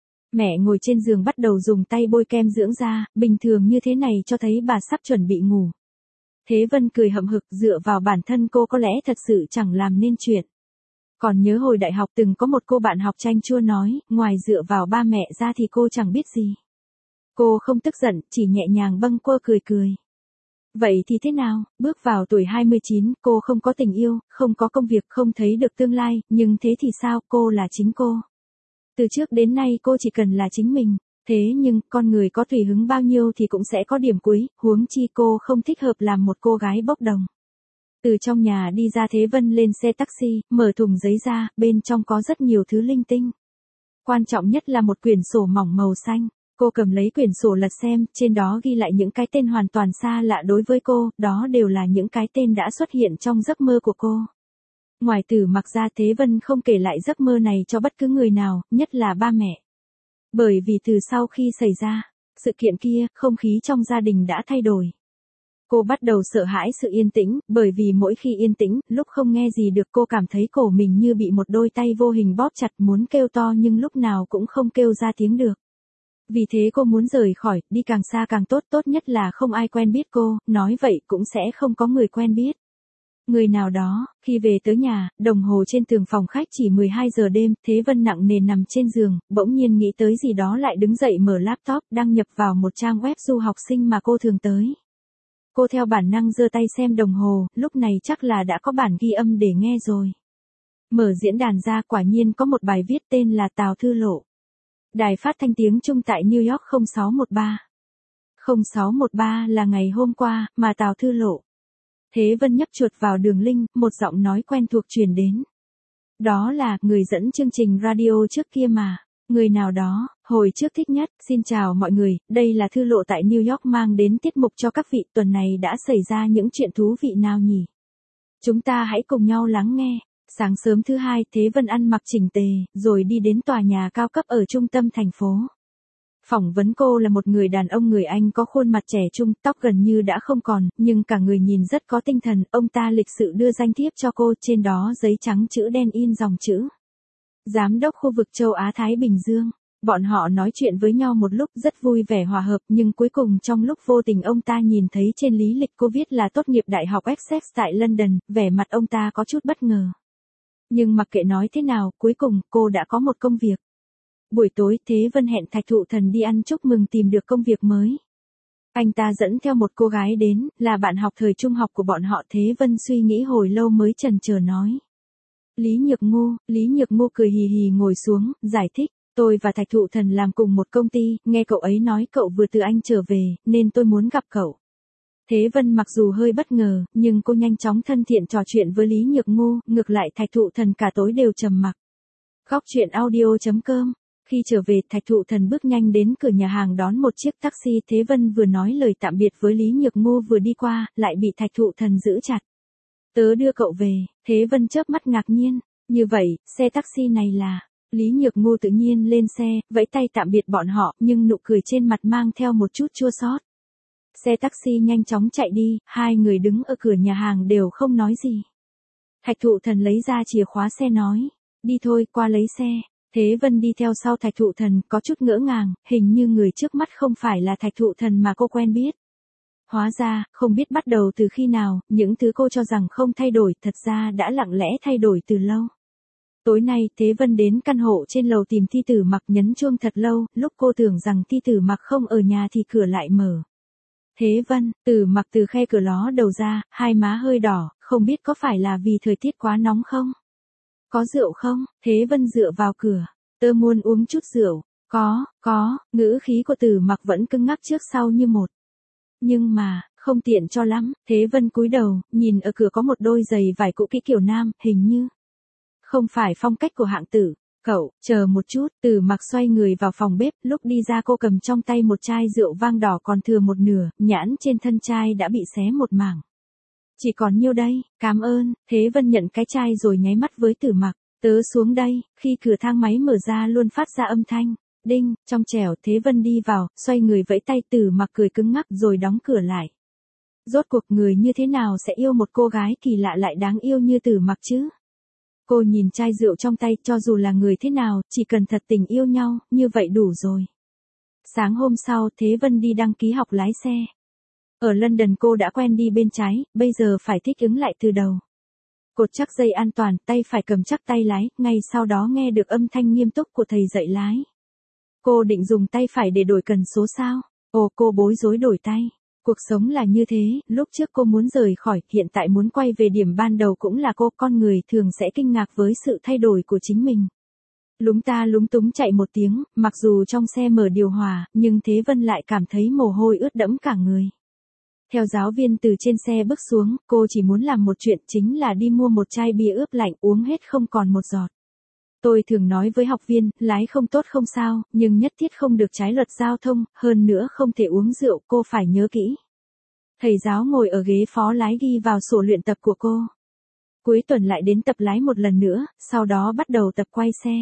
Mẹ ngồi trên giường bắt đầu dùng tay bôi kem dưỡng da, bình thường như thế này cho thấy bà sắp chuẩn bị ngủ. Thế Vân cười hậm hực, dựa vào bản thân cô có lẽ thật sự chẳng làm nên chuyện. Còn nhớ hồi đại học từng có một cô bạn học chanh chua nói, ngoài dựa vào ba mẹ ra thì cô chẳng biết gì. Cô không tức giận, chỉ nhẹ nhàng bâng quơ cười cười. Vậy thì thế nào, bước vào tuổi 29, cô không có tình yêu, không có công việc, không thấy được tương lai, nhưng thế thì sao, cô là chính cô. Từ trước đến nay cô chỉ cần là chính mình. Thế nhưng, con người có tùy hứng bao nhiêu thì cũng sẽ có điểm cuối, huống chi cô không thích hợp làm một cô gái bốc đồng. Từ trong nhà đi ra Thế Vân lên xe taxi, mở thùng giấy ra, bên trong có rất nhiều thứ linh tinh. Quan trọng nhất là một quyển sổ mỏng màu xanh. Cô cầm lấy quyển sổ lật xem, trên đó ghi lại những cái tên hoàn toàn xa lạ đối với cô, đó đều là những cái tên đã xuất hiện trong giấc mơ của cô. Ngoài Tử Mặc ra, Thế Vân không kể lại giấc mơ này cho bất cứ người nào, nhất là ba mẹ. Bởi vì từ sau khi xảy ra sự kiện kia, không khí trong gia đình đã thay đổi. Cô bắt đầu sợ hãi sự yên tĩnh, bởi vì mỗi khi yên tĩnh, lúc không nghe gì được cô cảm thấy cổ mình như bị một đôi tay vô hình bóp chặt, muốn kêu to nhưng lúc nào cũng không kêu ra tiếng được. Vì thế cô muốn rời khỏi, đi càng xa càng tốt, tốt nhất là không ai quen biết cô, nói vậy cũng sẽ không có người quen biết. Người nào đó, khi về tới nhà, đồng hồ trên tường phòng khách chỉ 12 giờ đêm, Thế Vân nặng nề nằm trên giường, bỗng nhiên nghĩ tới gì đó lại đứng dậy mở laptop, đăng nhập vào một trang web du học sinh mà cô thường tới. Cô theo bản năng giơ tay xem đồng hồ, lúc này chắc là đã có bản ghi âm để nghe rồi. Mở diễn đàn ra, quả nhiên có một bài viết tên là Tào Thư Lộ. Đài phát thanh tiếng Trung tại New York 0613. 0613 là ngày hôm qua, mà Tào Thư Lộ. Thế Vân nhấp chuột vào đường link, một giọng nói quen thuộc truyền đến. Đó là người dẫn chương trình radio trước kia mà. Người nào đó, hồi trước thích nhất, xin chào mọi người, đây là Thư Lộ tại New York mang đến tiết mục cho các vị, tuần này đã xảy ra những chuyện thú vị nào nhỉ? Chúng ta hãy cùng nhau lắng nghe. Sáng sớm thứ hai, Thế Vân ăn mặc chỉnh tề, rồi đi đến tòa nhà cao cấp ở trung tâm thành phố. Phỏng vấn cô là một người đàn ông người Anh có khuôn mặt trẻ trung, tóc gần như đã không còn, nhưng cả người nhìn rất có tinh thần, ông ta lịch sự đưa danh thiếp cho cô, trên đó giấy trắng chữ đen in dòng chữ. Giám đốc khu vực châu Á-Thái Bình Dương. Bọn họ nói chuyện với nhau một lúc rất vui vẻ hòa hợp, nhưng cuối cùng trong lúc vô tình ông ta nhìn thấy trên lý lịch cô viết là tốt nghiệp Đại học Essex tại London, vẻ mặt ông ta có chút bất ngờ. Nhưng mặc kệ nói thế nào, cuối cùng cô đã có một công việc. Buổi tối, Thế Vân hẹn Thạch Thụ Thần đi ăn chúc mừng tìm được công việc mới. Anh ta dẫn theo một cô gái đến, là bạn học thời trung học của bọn họ. Thế Vân suy nghĩ hồi lâu mới chần chờ nói. Lý Nhược Ngu cười hì hì ngồi xuống, giải thích, tôi và Thạch Thụ Thần làm cùng một công ty, nghe cậu ấy nói cậu vừa từ Anh trở về, nên tôi muốn gặp cậu. Thế Vân mặc dù hơi bất ngờ, nhưng cô nhanh chóng thân thiện trò chuyện với Lý Nhược Ngu, ngược lại Thạch Thụ Thần cả tối đều trầm mặc. Góc truyện audio.com. Khi trở về, Thạch Thụ Thần bước nhanh đến cửa nhà hàng đón một chiếc taxi. Thế Vân vừa nói lời tạm biệt với Lý Nhược Ngu vừa đi qua, lại bị Thạch Thụ Thần giữ chặt. Tớ đưa cậu về. Thế Vân chớp mắt ngạc nhiên. Như vậy, xe taxi này là... Lý Nhược Ngu tự nhiên lên xe, vẫy tay tạm biệt bọn họ, nhưng nụ cười trên mặt mang theo một chút chua xót. Xe taxi nhanh chóng chạy đi, hai người đứng ở cửa nhà hàng đều không nói gì. Thạch Thụ Thần lấy ra chìa khóa xe nói, đi thôi, qua lấy xe. Thế Vân đi theo sau Thạch Thụ Thần, có chút ngỡ ngàng, hình như người trước mắt không phải là Thạch Thụ Thần mà cô quen biết. Hóa ra, không biết bắt đầu từ khi nào, những thứ cô cho rằng không thay đổi, thật ra đã lặng lẽ thay đổi từ lâu. Tối nay, Thế Vân đến căn hộ trên lầu tìm Thi Tử Mặc, nhấn chuông thật lâu, lúc cô tưởng rằng Thi Tử Mặc không ở nhà thì cửa lại mở. Thế Vân, Tử Mặc từ khe cửa ló đầu ra, hai má hơi đỏ, không biết có phải là vì thời tiết quá nóng không? Có rượu không? Thế Vân dựa vào cửa. Tớ muốn uống chút rượu. Có, ngữ khí của Tử Mặc vẫn cứng ngắc trước sau như một. Nhưng mà, không tiện cho lắm. Thế Vân cúi đầu, nhìn ở cửa có một đôi giày vải cũ kỹ kiểu nam, hình như không phải phong cách của hạng tử. Cậu, chờ một chút. Tử Mặc xoay người vào phòng bếp, lúc đi ra cô cầm trong tay một chai rượu vang đỏ còn thừa một nửa, nhãn trên thân chai đã bị xé một mảng. Chỉ còn nhiêu đây, cảm ơn. Thế Vân nhận cái chai rồi nháy mắt với Tử Mặc. Tớ xuống đây. Khi cửa thang máy mở ra luôn phát ra âm thanh. Đinh, trong trẻo. Thế Vân đi vào, xoay người vẫy tay. Tử Mặc cười cứng ngắc rồi đóng cửa lại. Rốt cuộc người như thế nào sẽ yêu một cô gái kỳ lạ lại đáng yêu như Tử Mặc chứ? Cô nhìn chai rượu trong tay, cho dù là người thế nào, chỉ cần thật tình yêu nhau, như vậy đủ rồi. Sáng hôm sau, Thế Vân đi đăng ký học lái xe. Ở London cô đã quen đi bên trái, bây giờ phải thích ứng lại từ đầu. Cột chắc dây an toàn, tay phải cầm chắc tay lái, ngay sau đó nghe được âm thanh nghiêm túc của thầy dạy lái. Cô định dùng tay phải để đổi cần số sao? Ồ, cô bối rối đổi tay. Cuộc sống là như thế, lúc trước cô muốn rời khỏi, hiện tại muốn quay về điểm ban đầu cũng là cô, con người thường sẽ kinh ngạc với sự thay đổi của chính mình. Lúng ta lúng túng chạy một tiếng, mặc dù trong xe mở điều hòa, nhưng Thế Vân lại cảm thấy mồ hôi ướt đẫm cả người. Theo giáo viên từ trên xe bước xuống, cô chỉ muốn làm một chuyện chính là đi mua một chai bia ướp lạnh uống hết không còn một giọt. Tôi thường nói với học viên, lái không tốt không sao, nhưng nhất thiết không được trái luật giao thông, hơn nữa không thể uống rượu, cô phải nhớ kỹ. Thầy giáo ngồi ở ghế phó lái ghi vào sổ luyện tập của cô. Cuối tuần lại đến tập lái một lần nữa, sau đó bắt đầu tập quay xe.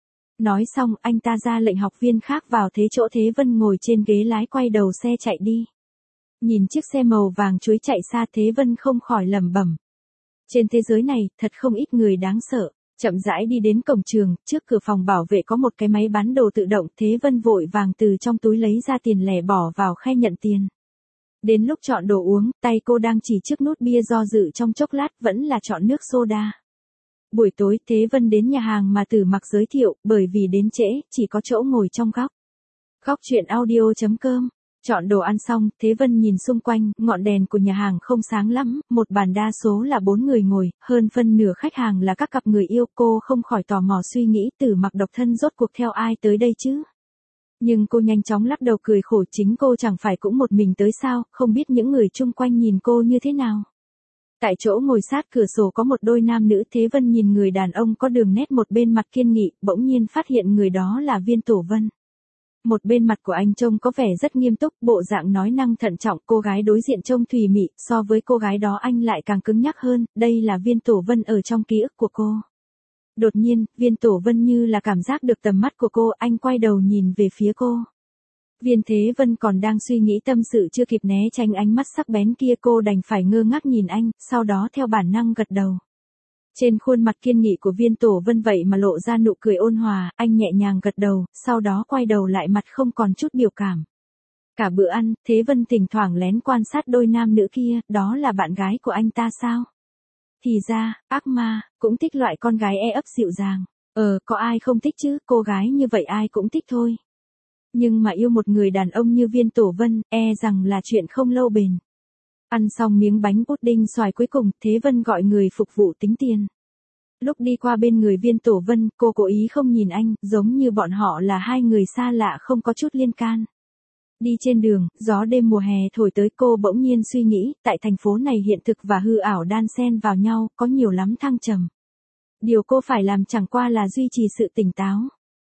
Nói xong, anh ta ra lệnh học viên khác vào thế chỗ Thế Vân ngồi trên ghế lái quay đầu xe chạy đi. Nhìn chiếc xe màu vàng chuối chạy xa, Thế Vân không khỏi lẩm bẩm. Trên thế giới này, thật không ít người đáng sợ. Chậm rãi đi đến cổng trường, trước cửa phòng bảo vệ có một cái máy bán đồ tự động, Thế Vân vội vàng từ trong túi lấy ra tiền lẻ bỏ vào khe nhận tiền. Đến lúc chọn đồ uống, tay cô đang chỉ trước nút bia do dự trong chốc lát, vẫn là chọn nước soda. Buổi tối, Thế Vân đến nhà hàng mà Tử Mặc giới thiệu, bởi vì đến trễ, chỉ có chỗ ngồi trong góc. Góc chuyện audio.com. Chọn đồ ăn xong, Thế Vân nhìn xung quanh, ngọn đèn của nhà hàng không sáng lắm, một bàn đa số là 4 người ngồi, hơn phân nửa khách hàng là các cặp người yêu, cô không khỏi tò mò suy nghĩ Tử Mặc độc thân rốt cuộc theo ai tới đây chứ. Nhưng cô nhanh chóng lắc đầu cười khổ, chính cô chẳng phải cũng một mình tới sao, không biết những người chung quanh nhìn cô như thế nào. Tại chỗ ngồi sát cửa sổ có một đôi nam nữ, Thế Vân nhìn người đàn ông có đường nét một bên mặt kiên nghị, bỗng nhiên phát hiện người đó là Viên Tổ Vân. Một bên mặt của anh trông có vẻ rất nghiêm túc, bộ dạng nói năng thận trọng, cô gái đối diện trông thùy mị, so với cô gái đó anh lại càng cứng nhắc hơn, đây là Viên Tổ Vân ở trong ký ức của cô. Đột nhiên, Viên Tổ Vân như là cảm giác được tầm mắt của cô, anh quay đầu nhìn về phía cô. Viên Thế Vân còn đang suy nghĩ tâm sự chưa kịp né tránh ánh mắt sắc bén kia, cô đành phải ngơ ngác nhìn anh, sau đó theo bản năng gật đầu. Trên khuôn mặt kiên nghị của Viên Tổ Vân vậy mà lộ ra nụ cười ôn hòa, anh nhẹ nhàng gật đầu, sau đó quay đầu lại mặt không còn chút biểu cảm. Cả bữa ăn, Thế Vân thỉnh thoảng lén quan sát đôi nam nữ kia, đó là bạn gái của anh ta sao? Thì ra, ác ma, cũng thích loại con gái e ấp dịu dàng. Có ai không thích chứ, cô gái như vậy ai cũng thích thôi. Nhưng mà yêu một người đàn ông như Viên Tổ Vân, e rằng là chuyện không lâu bền. Ăn xong miếng bánh pudding xoài cuối cùng, Thế Vân gọi người phục vụ tính tiền. Lúc đi qua bên người Viên Tổ Vân, cô cố ý không nhìn anh, giống như bọn họ là hai người xa lạ không có chút liên can. Đi trên đường, gió đêm mùa hè thổi tới, cô bỗng nhiên suy nghĩ, tại thành phố này hiện thực và hư ảo đan xen vào nhau, có nhiều lắm thăng trầm. Điều cô phải làm chẳng qua là duy trì sự tỉnh táo.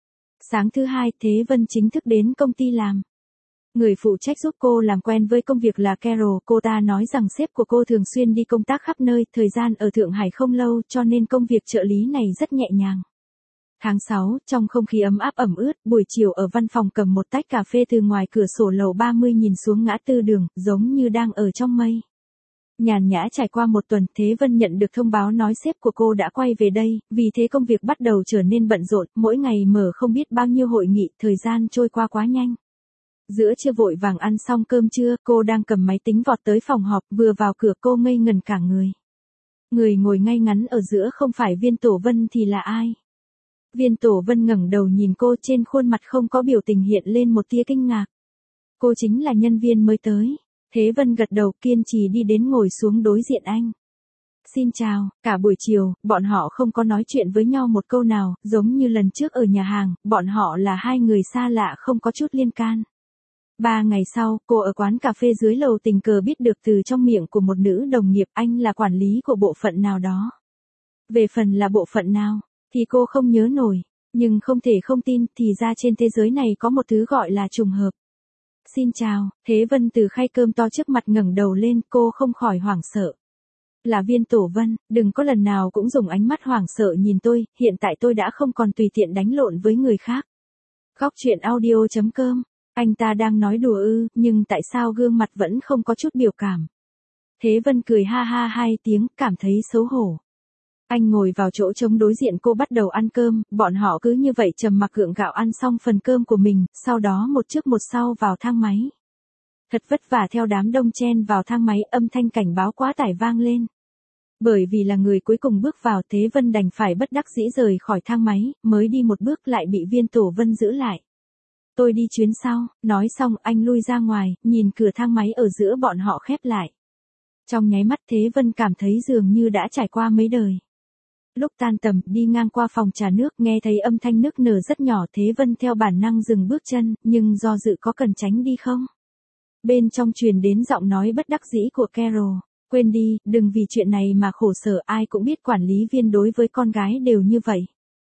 Sáng thứ hai, Thế Vân chính thức đến công ty làm. Người phụ trách giúp cô làm quen với công việc là Carol, cô ta nói rằng sếp của cô thường xuyên đi công tác khắp nơi, thời gian ở Thượng Hải không lâu, cho nên công việc trợ lý này rất nhẹ nhàng. Tháng 6, trong không khí ấm áp ẩm ướt, buổi chiều ở văn phòng cầm một tách cà phê từ ngoài cửa sổ lầu 30 nhìn xuống ngã tư đường, giống như đang ở trong mây. Nhàn nhã trải qua một tuần, Thế Vân nhận được thông báo nói sếp của cô đã quay về đây, vì thế công việc bắt đầu trở nên bận rộn, mỗi ngày mở không biết bao nhiêu hội nghị, thời gian trôi qua quá nhanh. Giữa trưa vội vàng ăn xong cơm trưa, cô đang cầm máy tính vọt tới phòng họp, vừa vào cửa cô ngây ngần cả người. Người ngồi ngay ngắn ở giữa không phải Viên Tổ Vân thì là ai? Viên Tổ Vân ngẩng đầu nhìn cô, trên khuôn mặt không có biểu tình hiện lên một tia kinh ngạc. Cô chính là nhân viên mới tới. Thế Vân gật đầu kiên trì đi đến ngồi xuống đối diện anh. Xin chào, cả buổi chiều, bọn họ không có nói chuyện với nhau một câu nào, giống như lần trước ở nhà hàng, bọn họ là hai người xa lạ không có chút liên can. 3 ngày sau, cô ở quán cà phê dưới lầu tình cờ biết được từ trong miệng của một nữ đồng nghiệp anh là quản lý của bộ phận nào đó. Về phần là bộ phận nào, thì cô không nhớ nổi, nhưng không thể không tin, thì ra trên thế giới này có một thứ gọi là trùng hợp. Xin chào, Thế Vân từ khay cơm to trước mặt ngẩng đầu lên, cô không khỏi hoảng sợ. Là Viên Tổ Vân, đừng có lần nào cũng dùng ánh mắt hoảng sợ nhìn tôi, hiện tại tôi đã không còn tùy tiện đánh lộn với người khác. Góc chuyện audio.com. Anh ta đang nói đùa ư, nhưng tại sao gương mặt vẫn không có chút biểu cảm. Thế Vân cười ha ha 2 tiếng, cảm thấy xấu hổ. Anh ngồi vào chỗ trống đối diện cô bắt đầu ăn cơm, bọn họ cứ như vậy trầm mặc gượng gạo ăn xong phần cơm của mình, sau đó một trước một sau vào thang máy. Thật vất vả theo đám đông chen vào thang máy, âm thanh cảnh báo quá tải vang lên. Bởi vì là người cuối cùng bước vào, Thế Vân đành phải bất đắc dĩ rời khỏi thang máy, mới đi một bước lại bị Viên Tổ Vân giữ lại. Tôi đi chuyến sau, nói xong anh lui ra ngoài, nhìn cửa thang máy ở giữa bọn họ khép lại. Trong nháy mắt Thế Vân cảm thấy dường như đã trải qua mấy đời. Lúc tan tầm, đi ngang qua phòng trà nước, nghe thấy âm thanh nức nở rất nhỏ, Thế Vân theo bản năng dừng bước chân, nhưng do dự có cần tránh đi không? Bên trong truyền đến giọng nói bất đắc dĩ của Carol. Quên đi, đừng vì chuyện này mà khổ sở, ai cũng biết quản lý viên đối với con gái đều như vậy.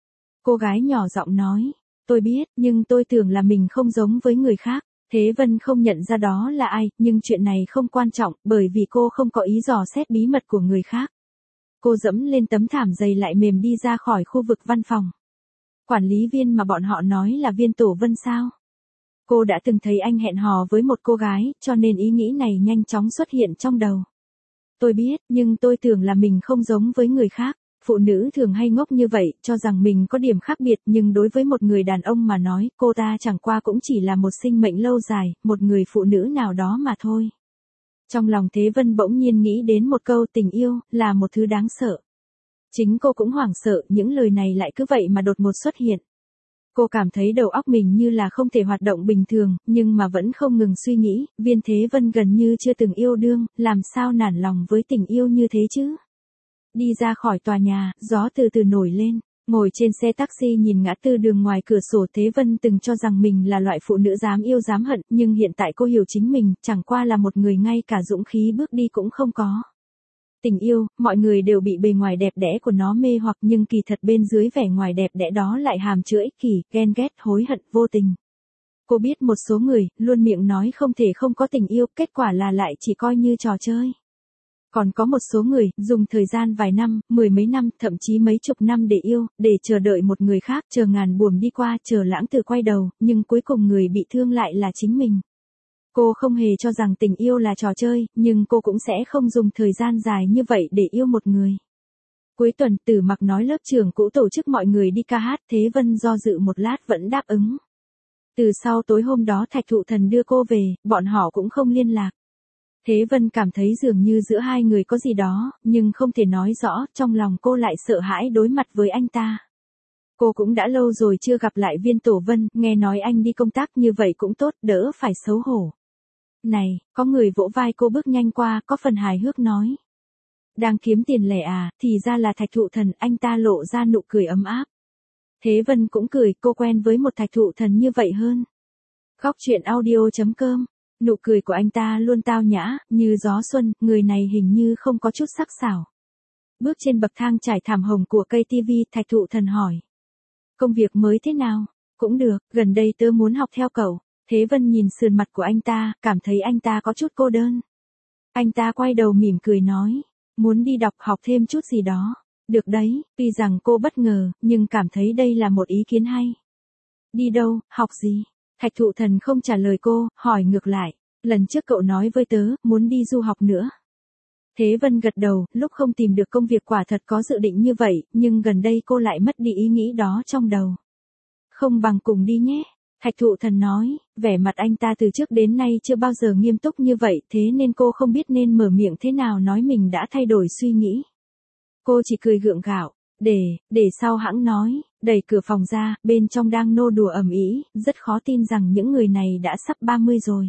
Cô gái nhỏ giọng nói, tôi biết, nhưng tôi tưởng là mình không giống với người khác. Thế Vân không nhận ra đó là ai, nhưng chuyện này không quan trọng, bởi vì cô không có ý dò xét bí mật của người khác. Cô dẫm lên tấm thảm dày lại mềm đi ra khỏi khu vực văn phòng. Quản lý viên mà bọn họ nói là Viên Tổ Vân sao? Cô đã từng thấy anh hẹn hò với một cô gái, cho nên ý nghĩ này nhanh chóng xuất hiện trong đầu. Tôi biết, nhưng tôi tưởng là mình không giống với người khác. Phụ nữ thường hay ngốc như vậy, cho rằng mình có điểm khác biệt, nhưng đối với một người đàn ông mà nói, cô ta chẳng qua cũng chỉ là một sinh mệnh lâu dài, một người phụ nữ nào đó mà thôi. Trong lòng Thế Vân bỗng nhiên nghĩ đến một câu tình yêu, là một thứ đáng sợ. Chính cô cũng hoảng sợ, những lời này lại cứ vậy mà đột ngột xuất hiện. Cô cảm thấy đầu óc mình như là không thể hoạt động bình thường, nhưng mà vẫn không ngừng suy nghĩ, Viên Thế Vân gần như chưa từng yêu đương, làm sao nản lòng với tình yêu như thế chứ? Đi ra khỏi tòa nhà, gió từ từ nổi lên, ngồi trên xe taxi nhìn ngã tư đường ngoài cửa sổ. Thế Vân từng cho rằng mình là loại phụ nữ dám yêu dám hận, nhưng hiện tại cô hiểu chính mình, chẳng qua là một người ngay cả dũng khí bước đi cũng không có. Tình yêu, mọi người đều bị bề ngoài đẹp đẽ của nó mê hoặc, nhưng kỳ thật bên dưới vẻ ngoài đẹp đẽ đó lại hàm chứa ích kỷ, ghen ghét, hối hận, vô tình. Cô biết một số người, luôn miệng nói không thể không có tình yêu, kết quả là lại chỉ coi như trò chơi. Còn có một số người, dùng thời gian vài năm, mười mấy năm, thậm chí mấy chục năm để yêu, để chờ đợi một người khác, chờ ngàn buồm đi qua, chờ lãng tử quay đầu, nhưng cuối cùng người bị thương lại là chính mình. Cô không hề cho rằng tình yêu là trò chơi, nhưng cô cũng sẽ không dùng thời gian dài như vậy để yêu một người. Cuối tuần, Tử Mặc nói lớp trưởng cũ tổ chức mọi người đi ca hát, Thế Vân do dự một lát vẫn đáp ứng. Từ sau tối hôm đó Thạch Thụ Thần đưa cô về, bọn họ cũng không liên lạc. Thế Vân cảm thấy dường như giữa hai người có gì đó, nhưng không thể nói rõ, trong lòng cô lại sợ hãi đối mặt với anh ta. Cô cũng đã lâu rồi chưa gặp lại Viên Tổ Vân, nghe nói anh đi công tác như vậy cũng tốt, đỡ phải xấu hổ. Này, có người vỗ vai cô bước nhanh qua, có phần hài hước nói. Đang kiếm tiền lẻ à, thì ra là Thạch Thụ Thần, anh ta lộ ra nụ cười ấm áp. Thế Vân cũng cười, cô quen với một Thạch Thụ Thần như vậy hơn. Góc truyện audio.com. Nụ cười của anh ta luôn tao nhã, như gió xuân, người này hình như không có chút sắc sảo. Bước trên bậc thang trải thảm hồng của cây TV, Thạch Thụ Thần hỏi. Công việc mới thế nào? Cũng được, gần đây tớ muốn học theo cậu. Thế Vân nhìn sườn mặt của anh ta, cảm thấy anh ta có chút cô đơn. Anh ta quay đầu mỉm cười nói, muốn đi đọc học thêm chút gì đó. Được đấy, tuy rằng cô bất ngờ, nhưng cảm thấy đây là một ý kiến hay. Đi đâu, học gì? Thạch Thụ Thần không trả lời cô, hỏi ngược lại, lần trước cậu nói với tớ, muốn đi du học nữa. Thế Vân gật đầu, lúc không tìm được công việc quả thật có dự định như vậy, nhưng gần đây cô lại mất đi ý nghĩ đó trong đầu. Không bằng cùng đi nhé. Thạch Thụ Thần nói, vẻ mặt anh ta từ trước đến nay chưa bao giờ nghiêm túc như vậy, thế nên cô không biết nên mở miệng thế nào nói mình đã thay đổi suy nghĩ. Cô chỉ cười gượng gạo, để sau hãng nói, đẩy cửa phòng ra, bên trong đang nô đùa ầm ĩ, rất khó tin rằng những người này đã sắp 30 rồi.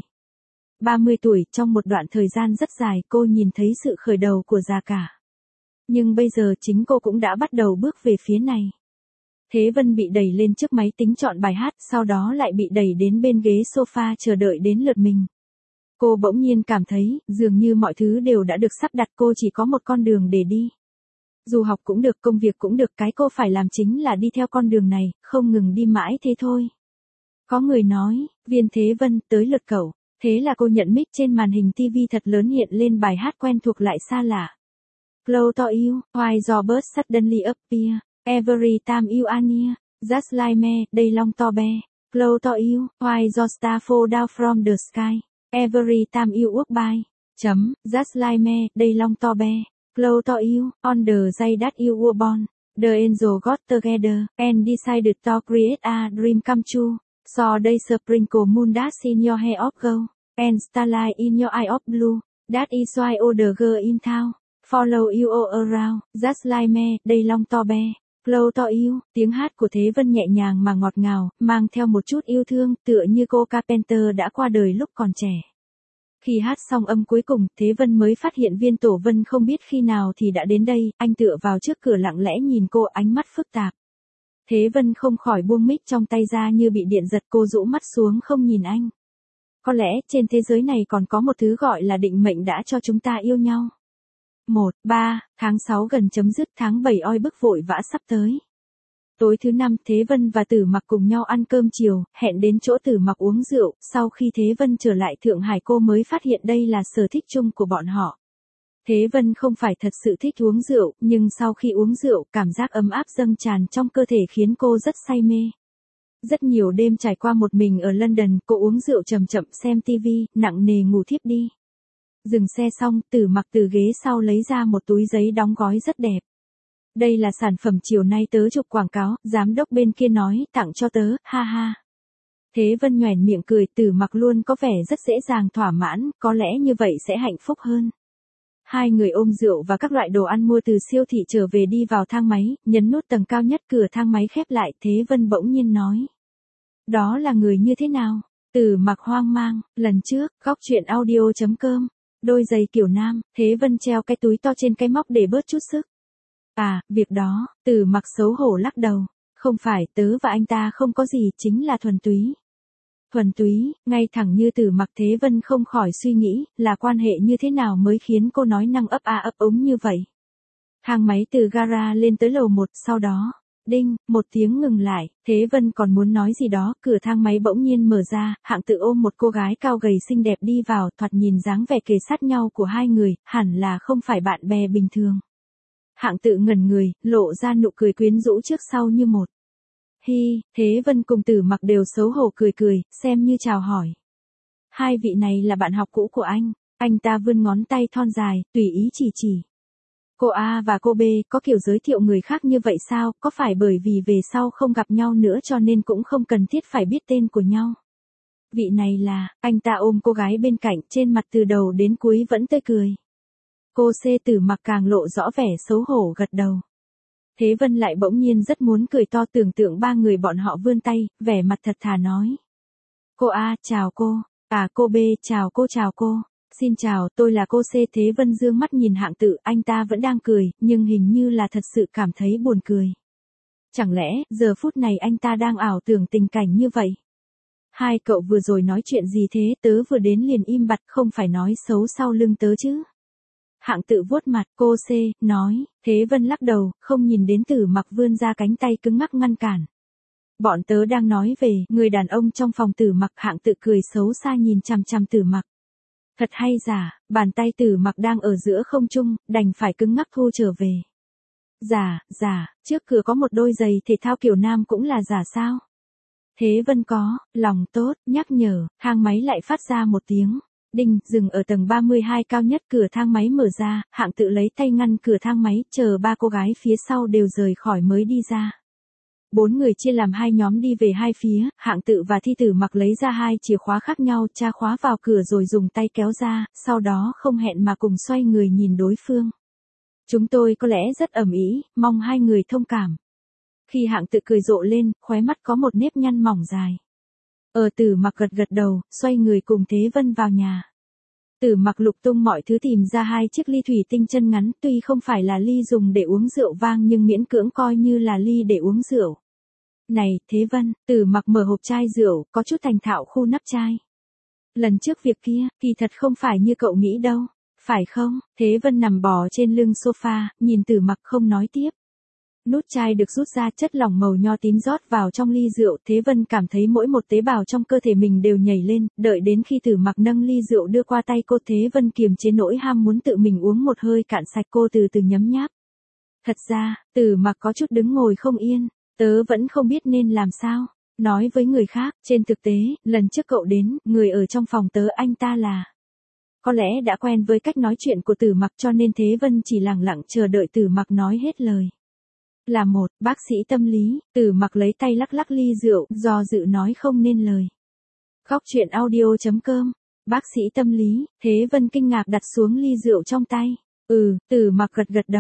30 tuổi, trong một đoạn thời gian rất dài, cô nhìn thấy sự khởi đầu của già cả. Nhưng bây giờ chính cô cũng đã bắt đầu bước về phía này. Thế Vân bị đẩy lên trước máy tính chọn bài hát, sau đó lại bị đẩy đến bên ghế sofa chờ đợi đến lượt mình. Cô bỗng nhiên cảm thấy, dường như mọi thứ đều đã được sắp đặt, cô chỉ có một con đường để đi. Dù học cũng được, công việc cũng được, cái cô phải làm chính là đi theo con đường này, không ngừng đi mãi thế thôi. Có người nói, Viên Thế Vân, tới lượt cậu. Thế là cô nhận mic, trên màn hình TV thật lớn hiện lên bài hát quen thuộc lại xa lạ. Close to you, why your bird suddenly appear, every time you are near, just like me, day long to bear. Close to you, why your star fall down from the sky, every time you walk by. Just like me, day long to bear. Close to you, on the day that you were born, the angels got together, and decided to create a dream come true. So they sprinkle moon dust in your hair of gold, and starlight in your eye of blue. That is why all the girls in town follow you all around, just like me, day long to bear. Glow to you, tiếng hát của Thế Vân nhẹ nhàng mà ngọt ngào, mang theo một chút yêu thương, tựa như cô Carpenter đã qua đời lúc còn trẻ. Khi hát xong âm cuối cùng, Thế Vân mới phát hiện Viên Tổ Vân không biết khi nào thì đã đến đây, anh tựa vào trước cửa lặng lẽ nhìn cô, ánh mắt phức tạp. Thế Vân không khỏi buông mic trong tay ra như bị điện giật, cô rũ mắt xuống không nhìn anh. Có lẽ trên thế giới này còn có một thứ gọi là định mệnh đã cho chúng ta yêu nhau. 1-3, tháng 6 gần chấm dứt, tháng 7 oi bức vội vã sắp tới. Tối thứ năm, Thế Vân và Tử Mặc cùng nhau ăn cơm chiều, hẹn đến chỗ Tử Mặc uống rượu, sau khi Thế Vân trở lại Thượng Hải cô mới phát hiện đây là sở thích chung của bọn họ. Thế Vân không phải thật sự thích uống rượu, nhưng sau khi uống rượu, cảm giác ấm áp dâng tràn trong cơ thể khiến cô rất say mê. Rất nhiều đêm trải qua một mình ở London, cô uống rượu chậm chậm xem TV, nặng nề ngủ thiếp đi. Dừng xe xong, Tử Mặc từ ghế sau lấy ra một túi giấy đóng gói rất đẹp. Đây là sản phẩm chiều nay tớ chụp quảng cáo, giám đốc bên kia nói, tặng cho tớ, ha ha. Thế Vân nhoẻn miệng cười, Tử Mặc luôn có vẻ rất dễ dàng thỏa mãn, có lẽ như vậy sẽ hạnh phúc hơn. Hai người ôm rượu và các loại đồ ăn mua từ siêu thị trở về đi vào thang máy, nhấn nút tầng cao nhất cửa thang máy khép lại, Thế Vân bỗng nhiên nói. Đó là người như thế nào? Tử Mặc hoang mang, lần trước, góc chuyện audio.com, đôi giày kiểu nam, Thế Vân treo cái túi to trên cái móc để bớt chút sức. À, việc đó, Tử Mặc xấu hổ lắc đầu. Không phải, tớ và anh ta không có gì, chính là thuần túy. Thuần túy, ngay thẳng như Tử Mặc. Thế Vân không khỏi suy nghĩ, là quan hệ như thế nào mới khiến cô nói năng ấp a ấp úng như vậy. Thang máy từ gara lên tới lầu 1, sau đó, đinh, một tiếng ngừng lại, Thế Vân còn muốn nói gì đó, cửa thang máy bỗng nhiên mở ra, Hạng Tự ôm một cô gái cao gầy xinh đẹp đi vào, thoạt nhìn dáng vẻ kề sát nhau của hai người, hẳn là không phải bạn bè bình thường. Hạng Tự ngẩn người, lộ ra nụ cười quyến rũ trước sau như một. Hi, Thế Vân cùng Tử Mặc đều xấu hổ cười cười, xem như chào hỏi. Hai vị này là bạn học cũ của anh ta vươn ngón tay thon dài, tùy ý chỉ. Cô A và cô B có kiểu giới thiệu người khác như vậy sao, có phải bởi vì về sau không gặp nhau nữa cho nên cũng không cần thiết phải biết tên của nhau. Vị này là, anh ta ôm cô gái bên cạnh, trên mặt từ đầu đến cuối vẫn tươi cười. Cô C. Tử Mặc càng lộ rõ vẻ xấu hổ gật đầu. Thế Vân lại bỗng nhiên rất muốn cười to, tưởng tượng ba người bọn họ vươn tay, vẻ mặt thật thà nói. Cô A, chào cô. À, cô B, chào cô. Xin chào, tôi là cô C. Thế Vân dương mắt nhìn Hạng Tự, anh ta vẫn đang cười, nhưng hình như là thật sự cảm thấy buồn cười. Chẳng lẽ, giờ phút này anh ta đang ảo tưởng tình cảnh như vậy? Hai cậu vừa rồi nói chuyện gì thế, tớ vừa đến liền im bặt, không phải nói xấu sau lưng tớ chứ? Hạng Tự vuốt mặt, cô C. nói, Thế Vân lắc đầu, không nhìn đến Tử Mặc vươn ra cánh tay cứng ngắc ngăn cản. Bọn tớ đang nói về người đàn ông trong phòng Tử Mặc. Hạng Tự cười xấu xa nhìn chằm chằm Tử Mặc. Thật hay giả, bàn tay Tử Mặc đang ở giữa không trung, đành phải cứng ngắc thu trở về. Giả, trước cửa có một đôi giày thể thao kiểu nam cũng là giả sao? Thế Vân có, lòng tốt, nhắc nhở, thang máy lại phát ra một tiếng. Đinh, dừng ở tầng 32 cao nhất, cửa thang máy mở ra, Hạng Tự lấy tay ngăn cửa thang máy, chờ ba cô gái phía sau đều rời khỏi mới đi ra. Bốn người chia làm hai nhóm đi về hai phía, Hạng Tự và Tử Mặc lấy ra hai chìa khóa khác nhau, tra khóa vào cửa rồi dùng tay kéo ra, sau đó không hẹn mà cùng xoay người nhìn đối phương. Chúng tôi có lẽ rất ầm ĩ, mong hai người thông cảm. Khi Hạng Tự cười rộ lên, khóe mắt có một nếp nhăn mỏng dài. Tử Mặc gật đầu, xoay người cùng Thế Vân vào nhà. Tử Mặc lục tung mọi thứ tìm ra hai chiếc ly thủy tinh chân ngắn, tuy không phải là ly dùng để uống rượu vang nhưng miễn cưỡng coi như là ly để uống rượu. Này, Thế Vân, Tử Mặc mở hộp chai rượu, có chút thành thạo khu nắp chai. Lần trước việc kia, kỳ thật không phải như cậu nghĩ đâu, phải không? Thế Vân nằm bò trên lưng sofa, nhìn Tử Mặc không nói tiếp. Nút chai được rút ra, chất lỏng màu nho tím rót vào trong ly rượu, Thế Vân cảm thấy mỗi một tế bào trong cơ thể mình đều nhảy lên, đợi đến khi Tử Mặc nâng ly rượu đưa qua tay cô, Thế Vân kiềm chế nỗi ham muốn tự mình uống một hơi cạn sạch, cô từ từ nhấm nháp. Thật ra, Tử Mặc có chút đứng ngồi không yên, tớ vẫn không biết nên làm sao. Nói với người khác, trên thực tế, lần trước cậu đến, người ở trong phòng tớ anh ta là... Có lẽ đã quen với cách nói chuyện của Tử Mặc cho nên Thế Vân chỉ lặng lặng chờ đợi Tử Mặc nói hết lời. Là một bác sĩ tâm lý, Tử Mặc lấy tay lắc lắc ly rượu, do dự nói không nên lời. Góc chuyện audio.com, bác sĩ tâm lý, Thế Vân kinh ngạc đặt xuống ly rượu trong tay. Tử Mặc gật đầu.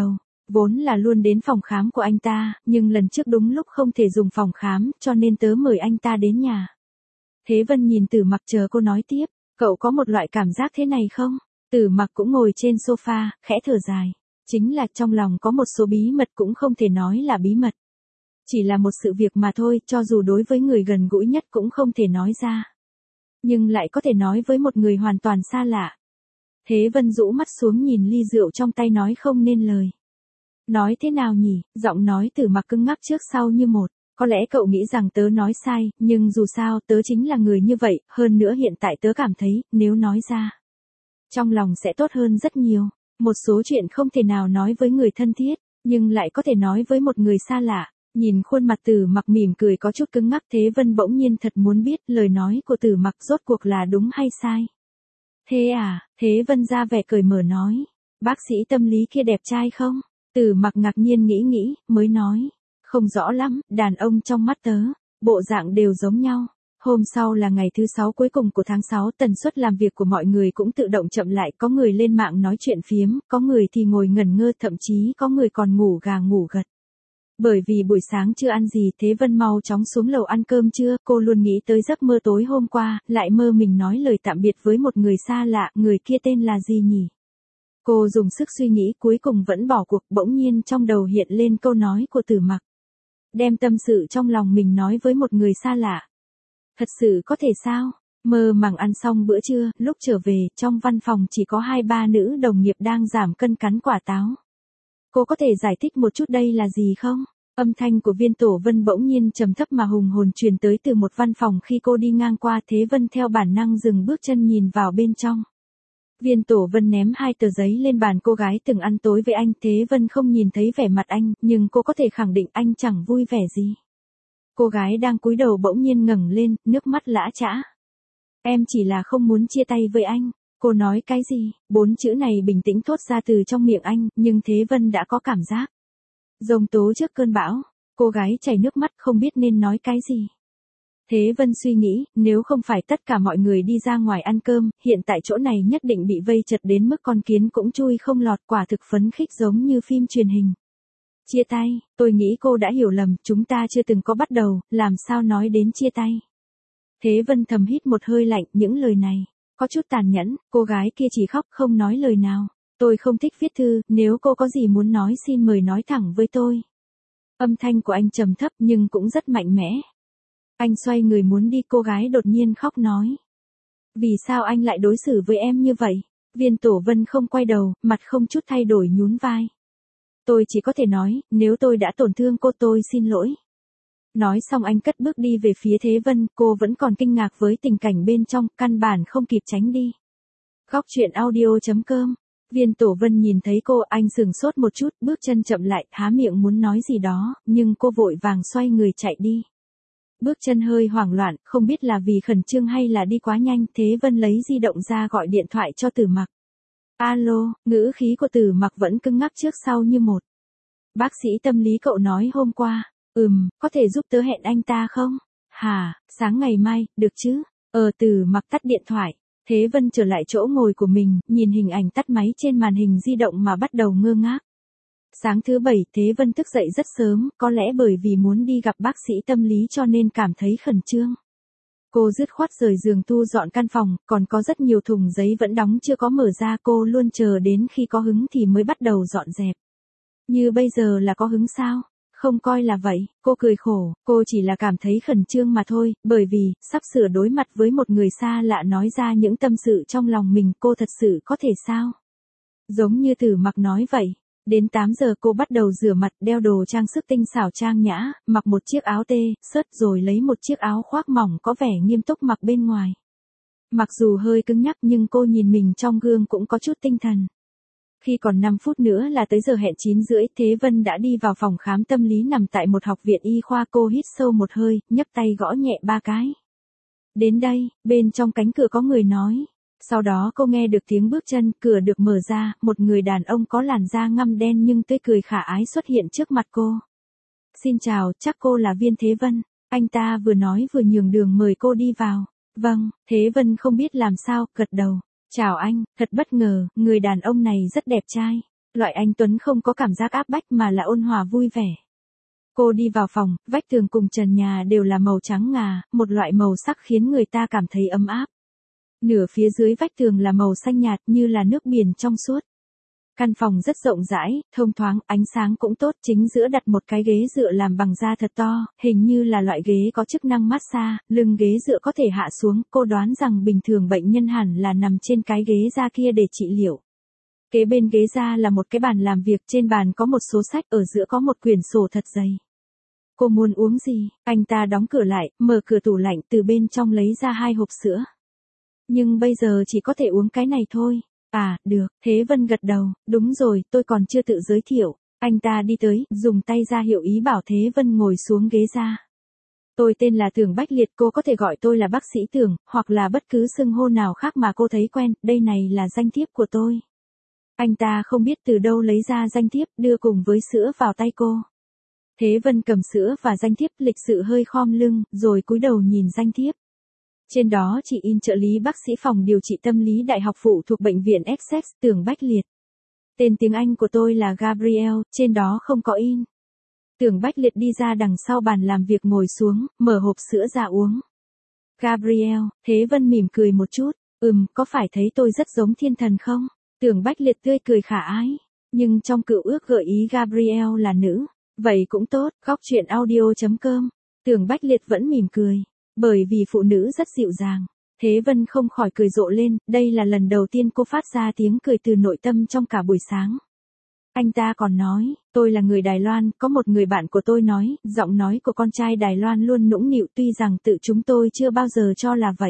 Vốn là luôn đến phòng khám của anh ta, nhưng lần trước đúng lúc không thể dùng phòng khám, cho nên tớ mời anh ta đến nhà. Thế Vân nhìn Tử Mặc chờ cô nói tiếp, cậu có một loại cảm giác thế này không? Tử Mặc cũng ngồi trên sofa, khẽ thở dài. Chính là trong lòng có một số bí mật cũng không thể nói là bí mật. Chỉ là một sự việc mà thôi, cho dù đối với người gần gũi nhất cũng không thể nói ra. Nhưng lại có thể nói với một người hoàn toàn xa lạ. Thế Vân rũ mắt xuống nhìn ly rượu trong tay nói không nên lời. Nói thế nào nhỉ, giọng nói Tử Mặc cứng ngắc trước sau như một. Có lẽ cậu nghĩ rằng tớ nói sai, nhưng dù sao tớ chính là người như vậy, hơn nữa hiện tại tớ cảm thấy, nếu nói ra, trong lòng sẽ tốt hơn rất nhiều. Một số chuyện không thể nào nói với người thân thiết, nhưng lại có thể nói với một người xa lạ. Nhìn khuôn mặt Tử Mặc mỉm cười có chút cứng ngắc, Thế Vân bỗng nhiên thật muốn biết lời nói của Tử Mặc rốt cuộc là đúng hay sai. Thế à, Thế Vân ra vẻ cởi mở nói, bác sĩ tâm lý kia đẹp trai không? Tử Mặc ngạc nhiên nghĩ, mới nói, không rõ lắm, đàn ông trong mắt tớ, bộ dạng đều giống nhau. Hôm sau là ngày thứ 6 cuối cùng của tháng 6, tần suất làm việc của mọi người cũng tự động chậm lại, có người lên mạng nói chuyện phiếm, có người thì ngồi ngẩn ngơ, thậm chí có người còn ngủ gà ngủ gật. Bởi vì buổi sáng chưa ăn gì, Thế Vân mau chóng xuống lầu ăn cơm trưa, cô luôn nghĩ tới giấc mơ tối hôm qua, lại mơ mình nói lời tạm biệt với một người xa lạ, người kia tên là gì nhỉ? Cô dùng sức suy nghĩ cuối cùng vẫn bỏ cuộc, bỗng nhiên trong đầu hiện lên câu nói của Tử Mặc. Đem tâm sự trong lòng mình nói với một người xa lạ. Thật sự có thể sao? Mơ màng ăn xong bữa trưa, lúc trở về, trong văn phòng chỉ có 2-3 nữ đồng nghiệp đang giảm cân cắn quả táo. Cô có thể giải thích một chút đây là gì không? Âm thanh của Viên Tổ Vân bỗng nhiên trầm thấp mà hùng hồn truyền tới từ một văn phòng khi cô đi ngang qua. Thế Vân theo bản năng dừng bước chân nhìn vào bên trong. Viên Tổ Vân ném 2 tờ giấy lên bàn, cô gái từng ăn tối với anh. Thế Vân không nhìn thấy vẻ mặt anh, nhưng cô có thể khẳng định anh chẳng vui vẻ gì. Cô gái đang cúi đầu bỗng nhiên ngẩng lên, nước mắt lã chã. Em chỉ là không muốn chia tay với anh. Cô nói cái gì? 4 chữ này bình tĩnh thốt ra từ trong miệng anh, nhưng Thế Vân đã có cảm giác giông tố trước cơn bão. Cô gái chảy nước mắt không biết nên nói cái gì. Thế Vân suy nghĩ, nếu không phải tất cả mọi người đi ra ngoài ăn cơm, hiện tại chỗ này nhất định bị vây chật đến mức con kiến cũng chui không lọt, quả thực phấn khích giống như phim truyền hình. Chia tay, tôi nghĩ cô đã hiểu lầm, chúng ta chưa từng có bắt đầu, làm sao nói đến chia tay. Thế Vân thầm hít một hơi lạnh, những lời này có chút tàn nhẫn, cô gái kia chỉ khóc không nói lời nào. Tôi không thích viết thư, nếu cô có gì muốn nói xin mời nói thẳng với tôi. Âm thanh của anh trầm thấp nhưng cũng rất mạnh mẽ. Anh xoay người muốn đi, cô gái đột nhiên khóc nói. Vì sao anh lại đối xử với em như vậy? Viên Tổ Vân không quay đầu, mặt không chút thay đổi nhún vai. Tôi chỉ có thể nói, nếu tôi đã tổn thương cô tôi xin lỗi. Nói xong anh cất bước đi về phía Thế Vân, cô vẫn còn kinh ngạc với tình cảnh bên trong, căn bản không kịp tránh đi. Góc truyện audio.com. Viên Tổ Vân nhìn thấy cô, anh sừng sốt một chút, bước chân chậm lại, há miệng muốn nói gì đó, nhưng cô vội vàng xoay người chạy đi. Bước chân hơi hoảng loạn, không biết là vì khẩn trương hay là đi quá nhanh. Thế Vân lấy di động ra gọi điện thoại cho Tử Mặc. Alo, ngữ khí của Tử Mặc vẫn cứng ngắc trước sau như một. Bác sĩ tâm lý cậu nói hôm qua. Có thể giúp tớ hẹn anh ta không? Hả, sáng ngày mai, được chứ? Tử Mặc tắt điện thoại. Thế Vân trở lại chỗ ngồi của mình, nhìn hình ảnh tắt máy trên màn hình di động mà bắt đầu ngơ ngác. Sáng thứ 7, Thế Vân thức dậy rất sớm, có lẽ bởi vì muốn đi gặp bác sĩ tâm lý cho nên cảm thấy khẩn trương. Cô dứt khoát rời giường thu dọn căn phòng, còn có rất nhiều thùng giấy vẫn đóng chưa có mở ra, cô luôn chờ đến khi có hứng thì mới bắt đầu dọn dẹp. Như bây giờ là có hứng sao? Không coi là vậy, cô cười khổ, cô chỉ là cảm thấy khẩn trương mà thôi, bởi vì, sắp sửa đối mặt với một người xa lạ nói ra những tâm sự trong lòng mình, cô thật sự có thể sao? Giống như Tử Mặc nói vậy. Đến 8 giờ cô bắt đầu rửa mặt, đeo đồ trang sức tinh xảo trang nhã, mặc một chiếc áo tê, sớt rồi lấy một chiếc áo khoác mỏng có vẻ nghiêm túc mặc bên ngoài. Mặc dù hơi cứng nhắc nhưng cô nhìn mình trong gương cũng có chút tinh thần. Khi còn 5 phút nữa là tới giờ hẹn 9:30, Thế Vân đã đi vào phòng khám tâm lý nằm tại một học viện y khoa. Cô hít sâu một hơi, nhấc tay gõ nhẹ 3 cái. Đến đây, bên trong cánh cửa có người nói. Sau đó cô nghe được tiếng bước chân, cửa được mở ra, một người đàn ông có làn da ngăm đen nhưng tươi cười khả ái xuất hiện trước mặt cô. Xin chào, chắc cô là Viên Thế Vân. Anh ta vừa nói vừa nhường đường mời cô đi vào. Vâng, Thế Vân không biết làm sao, gật đầu. Chào anh, thật bất ngờ, người đàn ông này rất đẹp trai. Loại anh Tuấn không có cảm giác áp bách mà là ôn hòa vui vẻ. Cô đi vào phòng, vách tường cùng trần nhà đều là màu trắng ngà, một loại màu sắc khiến người ta cảm thấy ấm áp. Nửa phía dưới vách tường là màu xanh nhạt như là nước biển trong suốt. Căn phòng rất rộng rãi, thông thoáng, ánh sáng cũng tốt, chính giữa đặt một cái ghế dựa làm bằng da thật to, hình như là loại ghế có chức năng massage, lưng ghế dựa có thể hạ xuống, cô đoán rằng bình thường bệnh nhân hẳn là nằm trên cái ghế da kia để trị liệu. Kế bên ghế da là một cái bàn làm việc, trên bàn có một số sách, ở giữa có một quyển sổ thật dày. Cô muốn uống gì? Anh ta đóng cửa lại, mở cửa tủ lạnh, từ bên trong lấy ra 2 hộp sữa. Nhưng bây giờ chỉ có thể uống cái này thôi. À, được, Thế Vân gật đầu, đúng rồi, tôi còn chưa tự giới thiệu. Anh ta đi tới, dùng tay ra hiệu ý bảo Thế Vân ngồi xuống ghế ra. Tôi tên là Tưởng Bách Liệt, cô có thể gọi tôi là bác sĩ Tưởng, hoặc là bất cứ xưng hô nào khác mà cô thấy quen, đây này là danh thiếp của tôi. Anh ta không biết từ đâu lấy ra danh thiếp, đưa cùng với sữa vào tay cô. Thế Vân cầm sữa và danh thiếp, lịch sự hơi khom lưng, rồi cúi đầu nhìn danh thiếp. Trên đó chỉ in trợ lý bác sĩ phòng điều trị tâm lý Đại học Phụ thuộc Bệnh viện Essex, Tưởng Bách Liệt. Tên tiếng Anh của tôi là Gabriel, trên đó không có in. Tưởng Bách Liệt đi ra đằng sau bàn làm việc ngồi xuống, mở hộp sữa ra uống. Gabriel, Thế Vân mỉm cười một chút, có phải thấy tôi rất giống thiên thần không? Tưởng Bách Liệt tươi cười khả ái, nhưng trong cựu ước gợi ý Gabriel là nữ. Vậy cũng tốt, góc chuyện audio.com. Tưởng Bách Liệt vẫn mỉm cười, bởi vì phụ nữ rất dịu dàng. Thế Vân không khỏi cười rộ lên, đây là lần đầu tiên cô phát ra tiếng cười từ nội tâm trong cả buổi sáng. Anh ta còn nói, tôi là người Đài Loan, có một người bạn của tôi nói, giọng nói của con trai Đài Loan luôn nũng nịu, tuy rằng tự chúng tôi chưa bao giờ cho là vậy.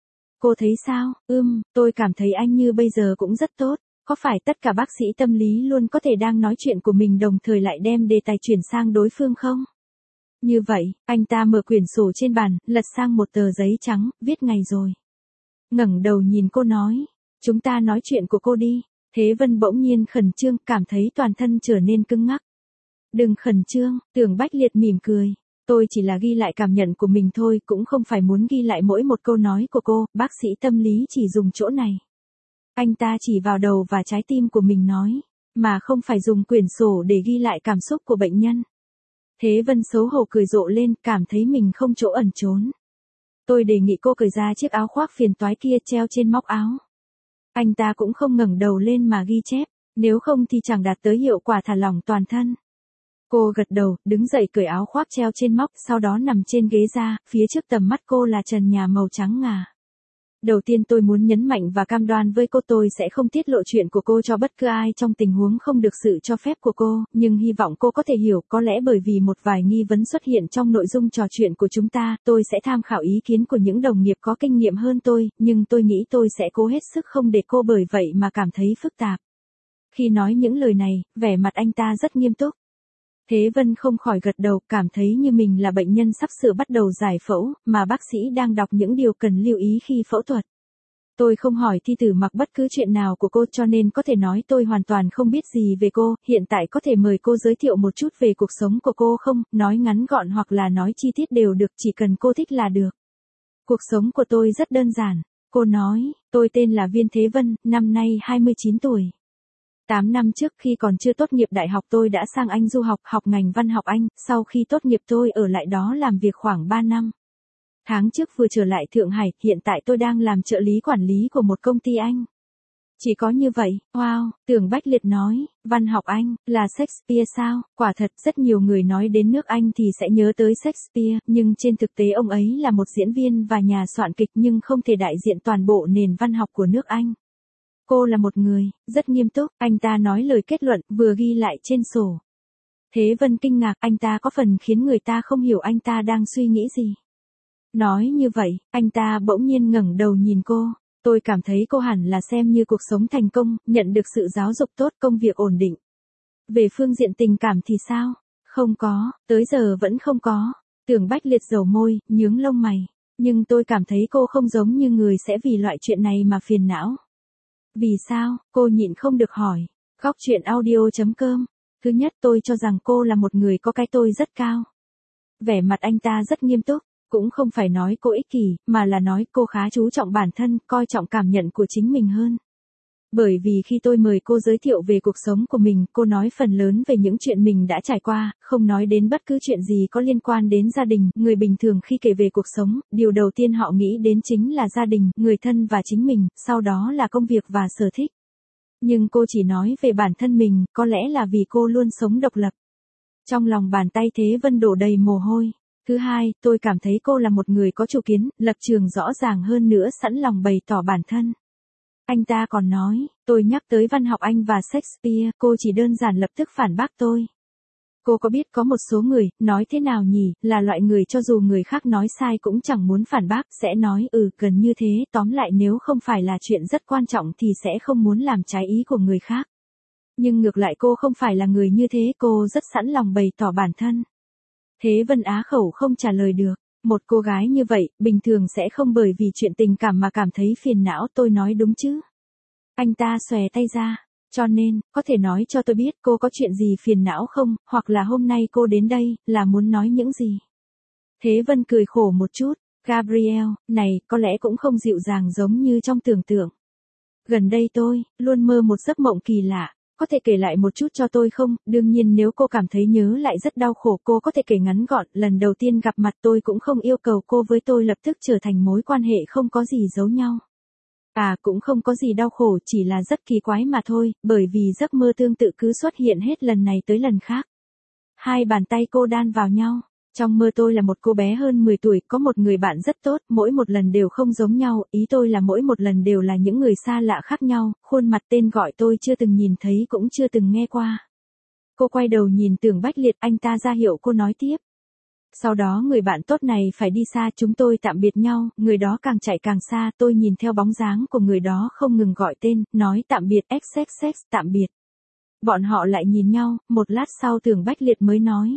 Cô thấy sao? Tôi cảm thấy anh như bây giờ cũng rất tốt. Có phải tất cả bác sĩ tâm lý luôn có thể đang nói chuyện của mình đồng thời lại đem đề tài chuyển sang đối phương không? Như vậy, anh ta mở quyển sổ trên bàn, lật sang một tờ giấy trắng, viết ngày rồi. Ngẩng đầu nhìn cô nói, chúng ta nói chuyện của cô đi. Thế Vân bỗng nhiên khẩn trương, cảm thấy toàn thân trở nên cứng ngắc. Đừng khẩn trương, Tưởng Bách Liệt mỉm cười. Tôi chỉ là ghi lại cảm nhận của mình thôi, cũng không phải muốn ghi lại mỗi một câu nói của cô, bác sĩ tâm lý chỉ dùng chỗ này. Anh ta chỉ vào đầu và trái tim của mình nói, mà không phải dùng quyển sổ để ghi lại cảm xúc của bệnh nhân. Thế Vân xấu hổ cười rộ lên, cảm thấy mình không chỗ ẩn trốn. Tôi đề nghị cô cởi ra chiếc áo khoác phiền toái kia treo trên móc áo. Anh ta cũng không ngẩng đầu lên mà ghi chép, nếu không thì chẳng đạt tới hiệu quả thả lỏng toàn thân. Cô gật đầu, đứng dậy cởi áo khoác treo trên móc, sau đó nằm trên ghế ra, phía trước tầm mắt cô là trần nhà màu trắng ngà. Đầu tiên tôi muốn nhấn mạnh và cam đoan với cô tôi sẽ không tiết lộ chuyện của cô cho bất cứ ai trong tình huống không được sự cho phép của cô, nhưng hy vọng cô có thể hiểu, có lẽ bởi vì một vài nghi vấn xuất hiện trong nội dung trò chuyện của chúng ta, tôi sẽ tham khảo ý kiến của những đồng nghiệp có kinh nghiệm hơn tôi, nhưng tôi nghĩ tôi sẽ cố hết sức không để cô bởi vậy mà cảm thấy phức tạp. Khi nói những lời này, vẻ mặt anh ta rất nghiêm túc. Thế Vân không khỏi gật đầu, cảm thấy như mình là bệnh nhân sắp sửa bắt đầu giải phẫu, mà bác sĩ đang đọc những điều cần lưu ý khi phẫu thuật. Tôi không hỏi thi tử mặc bất cứ chuyện nào của cô cho nên có thể nói tôi hoàn toàn không biết gì về cô, hiện tại có thể mời cô giới thiệu một chút về cuộc sống của cô không, nói ngắn gọn hoặc là nói chi tiết đều được, chỉ cần cô thích là được. Cuộc sống của tôi rất đơn giản, cô nói, tôi tên là Viên Thế Vân, năm nay 29 tuổi. 8 năm trước khi còn chưa tốt nghiệp đại học tôi đã sang Anh du học, học ngành văn học Anh, sau khi tốt nghiệp tôi ở lại đó làm việc khoảng 3 năm. Tháng trước vừa trở lại Thượng Hải, hiện tại tôi đang làm trợ lý quản lý của một công ty Anh. Chỉ có như vậy, wow, Tưởng Bách Liệt nói, văn học Anh, là Shakespeare sao? Quả thật, rất nhiều người nói đến nước Anh thì sẽ nhớ tới Shakespeare, nhưng trên thực tế ông ấy là một diễn viên và nhà soạn kịch nhưng không thể đại diện toàn bộ nền văn học của nước Anh. Cô là một người, rất nghiêm túc, anh ta nói lời kết luận, vừa ghi lại trên sổ. Thế Vân kinh ngạc, anh ta có phần khiến người ta không hiểu anh ta đang suy nghĩ gì. Nói như vậy, anh ta bỗng nhiên ngẩng đầu nhìn cô. Tôi cảm thấy cô hẳn là xem như cuộc sống thành công, nhận được sự giáo dục tốt, công việc ổn định. Về phương diện tình cảm thì sao? Không có, tới giờ vẫn không có. Tưởng Bách Liệt dầu môi, nhướng lông mày. Nhưng tôi cảm thấy cô không giống như người sẽ vì loại chuyện này mà phiền não. Vì sao? Cô nhịn không được hỏi. Góc chuyện audio.com. Thứ nhất, tôi cho rằng cô là một người có cái tôi rất cao. Vẻ mặt anh ta rất nghiêm túc, cũng không phải nói cô ích kỷ, mà là nói cô khá chú trọng bản thân, coi trọng cảm nhận của chính mình hơn. Bởi vì khi tôi mời cô giới thiệu về cuộc sống của mình, cô nói phần lớn về những chuyện mình đã trải qua, không nói đến bất cứ chuyện gì có liên quan đến gia đình. Người bình thường khi kể về cuộc sống, điều đầu tiên họ nghĩ đến chính là gia đình, người thân và chính mình, sau đó là công việc và sở thích. Nhưng cô chỉ nói về bản thân mình, có lẽ là vì cô luôn sống độc lập. Trong lòng bàn tay Thế Vân đổ đầy mồ hôi. Thứ hai, tôi cảm thấy cô là một người có chủ kiến, lập trường rõ ràng hơn nữa, sẵn lòng bày tỏ bản thân. Anh ta còn nói, tôi nhắc tới văn học Anh và Shakespeare, cô chỉ đơn giản lập tức phản bác tôi. Cô có biết có một số người, nói thế nào nhỉ, là loại người cho dù người khác nói sai cũng chẳng muốn phản bác, sẽ nói gần như thế, tóm lại nếu không phải là chuyện rất quan trọng thì sẽ không muốn làm trái ý của người khác. Nhưng ngược lại cô không phải là người như thế, cô rất sẵn lòng bày tỏ bản thân. Thế Vân á khẩu không trả lời được. Một cô gái như vậy, bình thường sẽ không bởi vì chuyện tình cảm mà cảm thấy phiền não, tôi nói đúng chứ. Anh ta xòe tay ra. Cho nên, có thể nói cho tôi biết cô có chuyện gì phiền não không, hoặc là hôm nay cô đến đây, là muốn nói những gì. Thế Vân cười khổ một chút. Gabriel, này, có lẽ cũng không dịu dàng giống như trong tưởng tượng. Gần đây tôi, luôn mơ một giấc mộng kỳ lạ. Có thể kể lại một chút cho tôi không? Đương nhiên nếu cô cảm thấy nhớ lại rất đau khổ, cô có thể kể ngắn gọn. Lần đầu tiên gặp mặt tôi cũng không yêu cầu cô với tôi lập tức trở thành mối quan hệ không có gì giấu nhau. Cũng không có gì đau khổ, chỉ là rất kỳ quái mà thôi, bởi vì giấc mơ tương tự cứ xuất hiện hết lần này tới lần khác. Hai bàn tay cô đan vào nhau. Trong mơ tôi là một cô bé hơn 10 tuổi, có một người bạn rất tốt, mỗi một lần đều không giống nhau, ý tôi là mỗi một lần đều là những người xa lạ khác nhau, khuôn mặt tên gọi tôi chưa từng nhìn thấy cũng chưa từng nghe qua. Cô quay đầu nhìn Tưởng Bách Liệt, anh ta ra hiệu cô nói tiếp. Sau đó người bạn tốt này phải đi xa, chúng tôi tạm biệt nhau, người đó càng chạy càng xa, tôi nhìn theo bóng dáng của người đó không ngừng gọi tên, nói tạm biệt XXX, tạm biệt. Bọn họ lại nhìn nhau, một lát sau Tưởng Bách Liệt mới nói.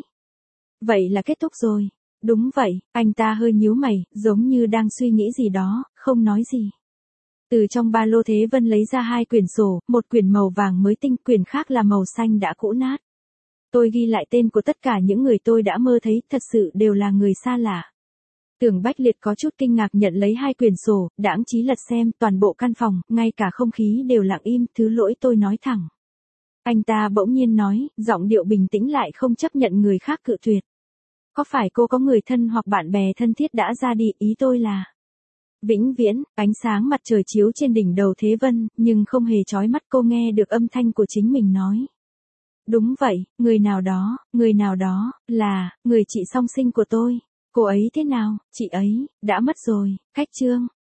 Vậy là kết thúc rồi. Đúng vậy, anh ta hơi nhíu mày, giống như đang suy nghĩ gì đó, không nói gì. Từ trong ba lô Thế Vân lấy ra hai quyển sổ, một quyển màu vàng mới tinh, quyển khác là màu xanh đã cũ nát. Tôi ghi lại tên của tất cả những người tôi đã mơ thấy, thật sự đều là người xa lạ. Tưởng Bách Liệt có chút kinh ngạc nhận lấy hai quyển sổ, đãng trí lật xem, toàn bộ căn phòng, ngay cả không khí đều lặng im, thứ lỗi tôi nói thẳng. Anh ta bỗng nhiên nói, giọng điệu bình tĩnh lại không chấp nhận người khác cự tuyệt. Có phải cô có người thân hoặc bạn bè thân thiết đã ra đi, ý tôi là. Vĩnh viễn, ánh sáng mặt trời chiếu trên đỉnh đầu Thế Vân, nhưng không hề chói mắt, cô nghe được âm thanh của chính mình nói. Đúng vậy, người nào đó, là, người chị song sinh của tôi. Cô ấy thế nào, chị ấy, đã mất rồi, cách chương.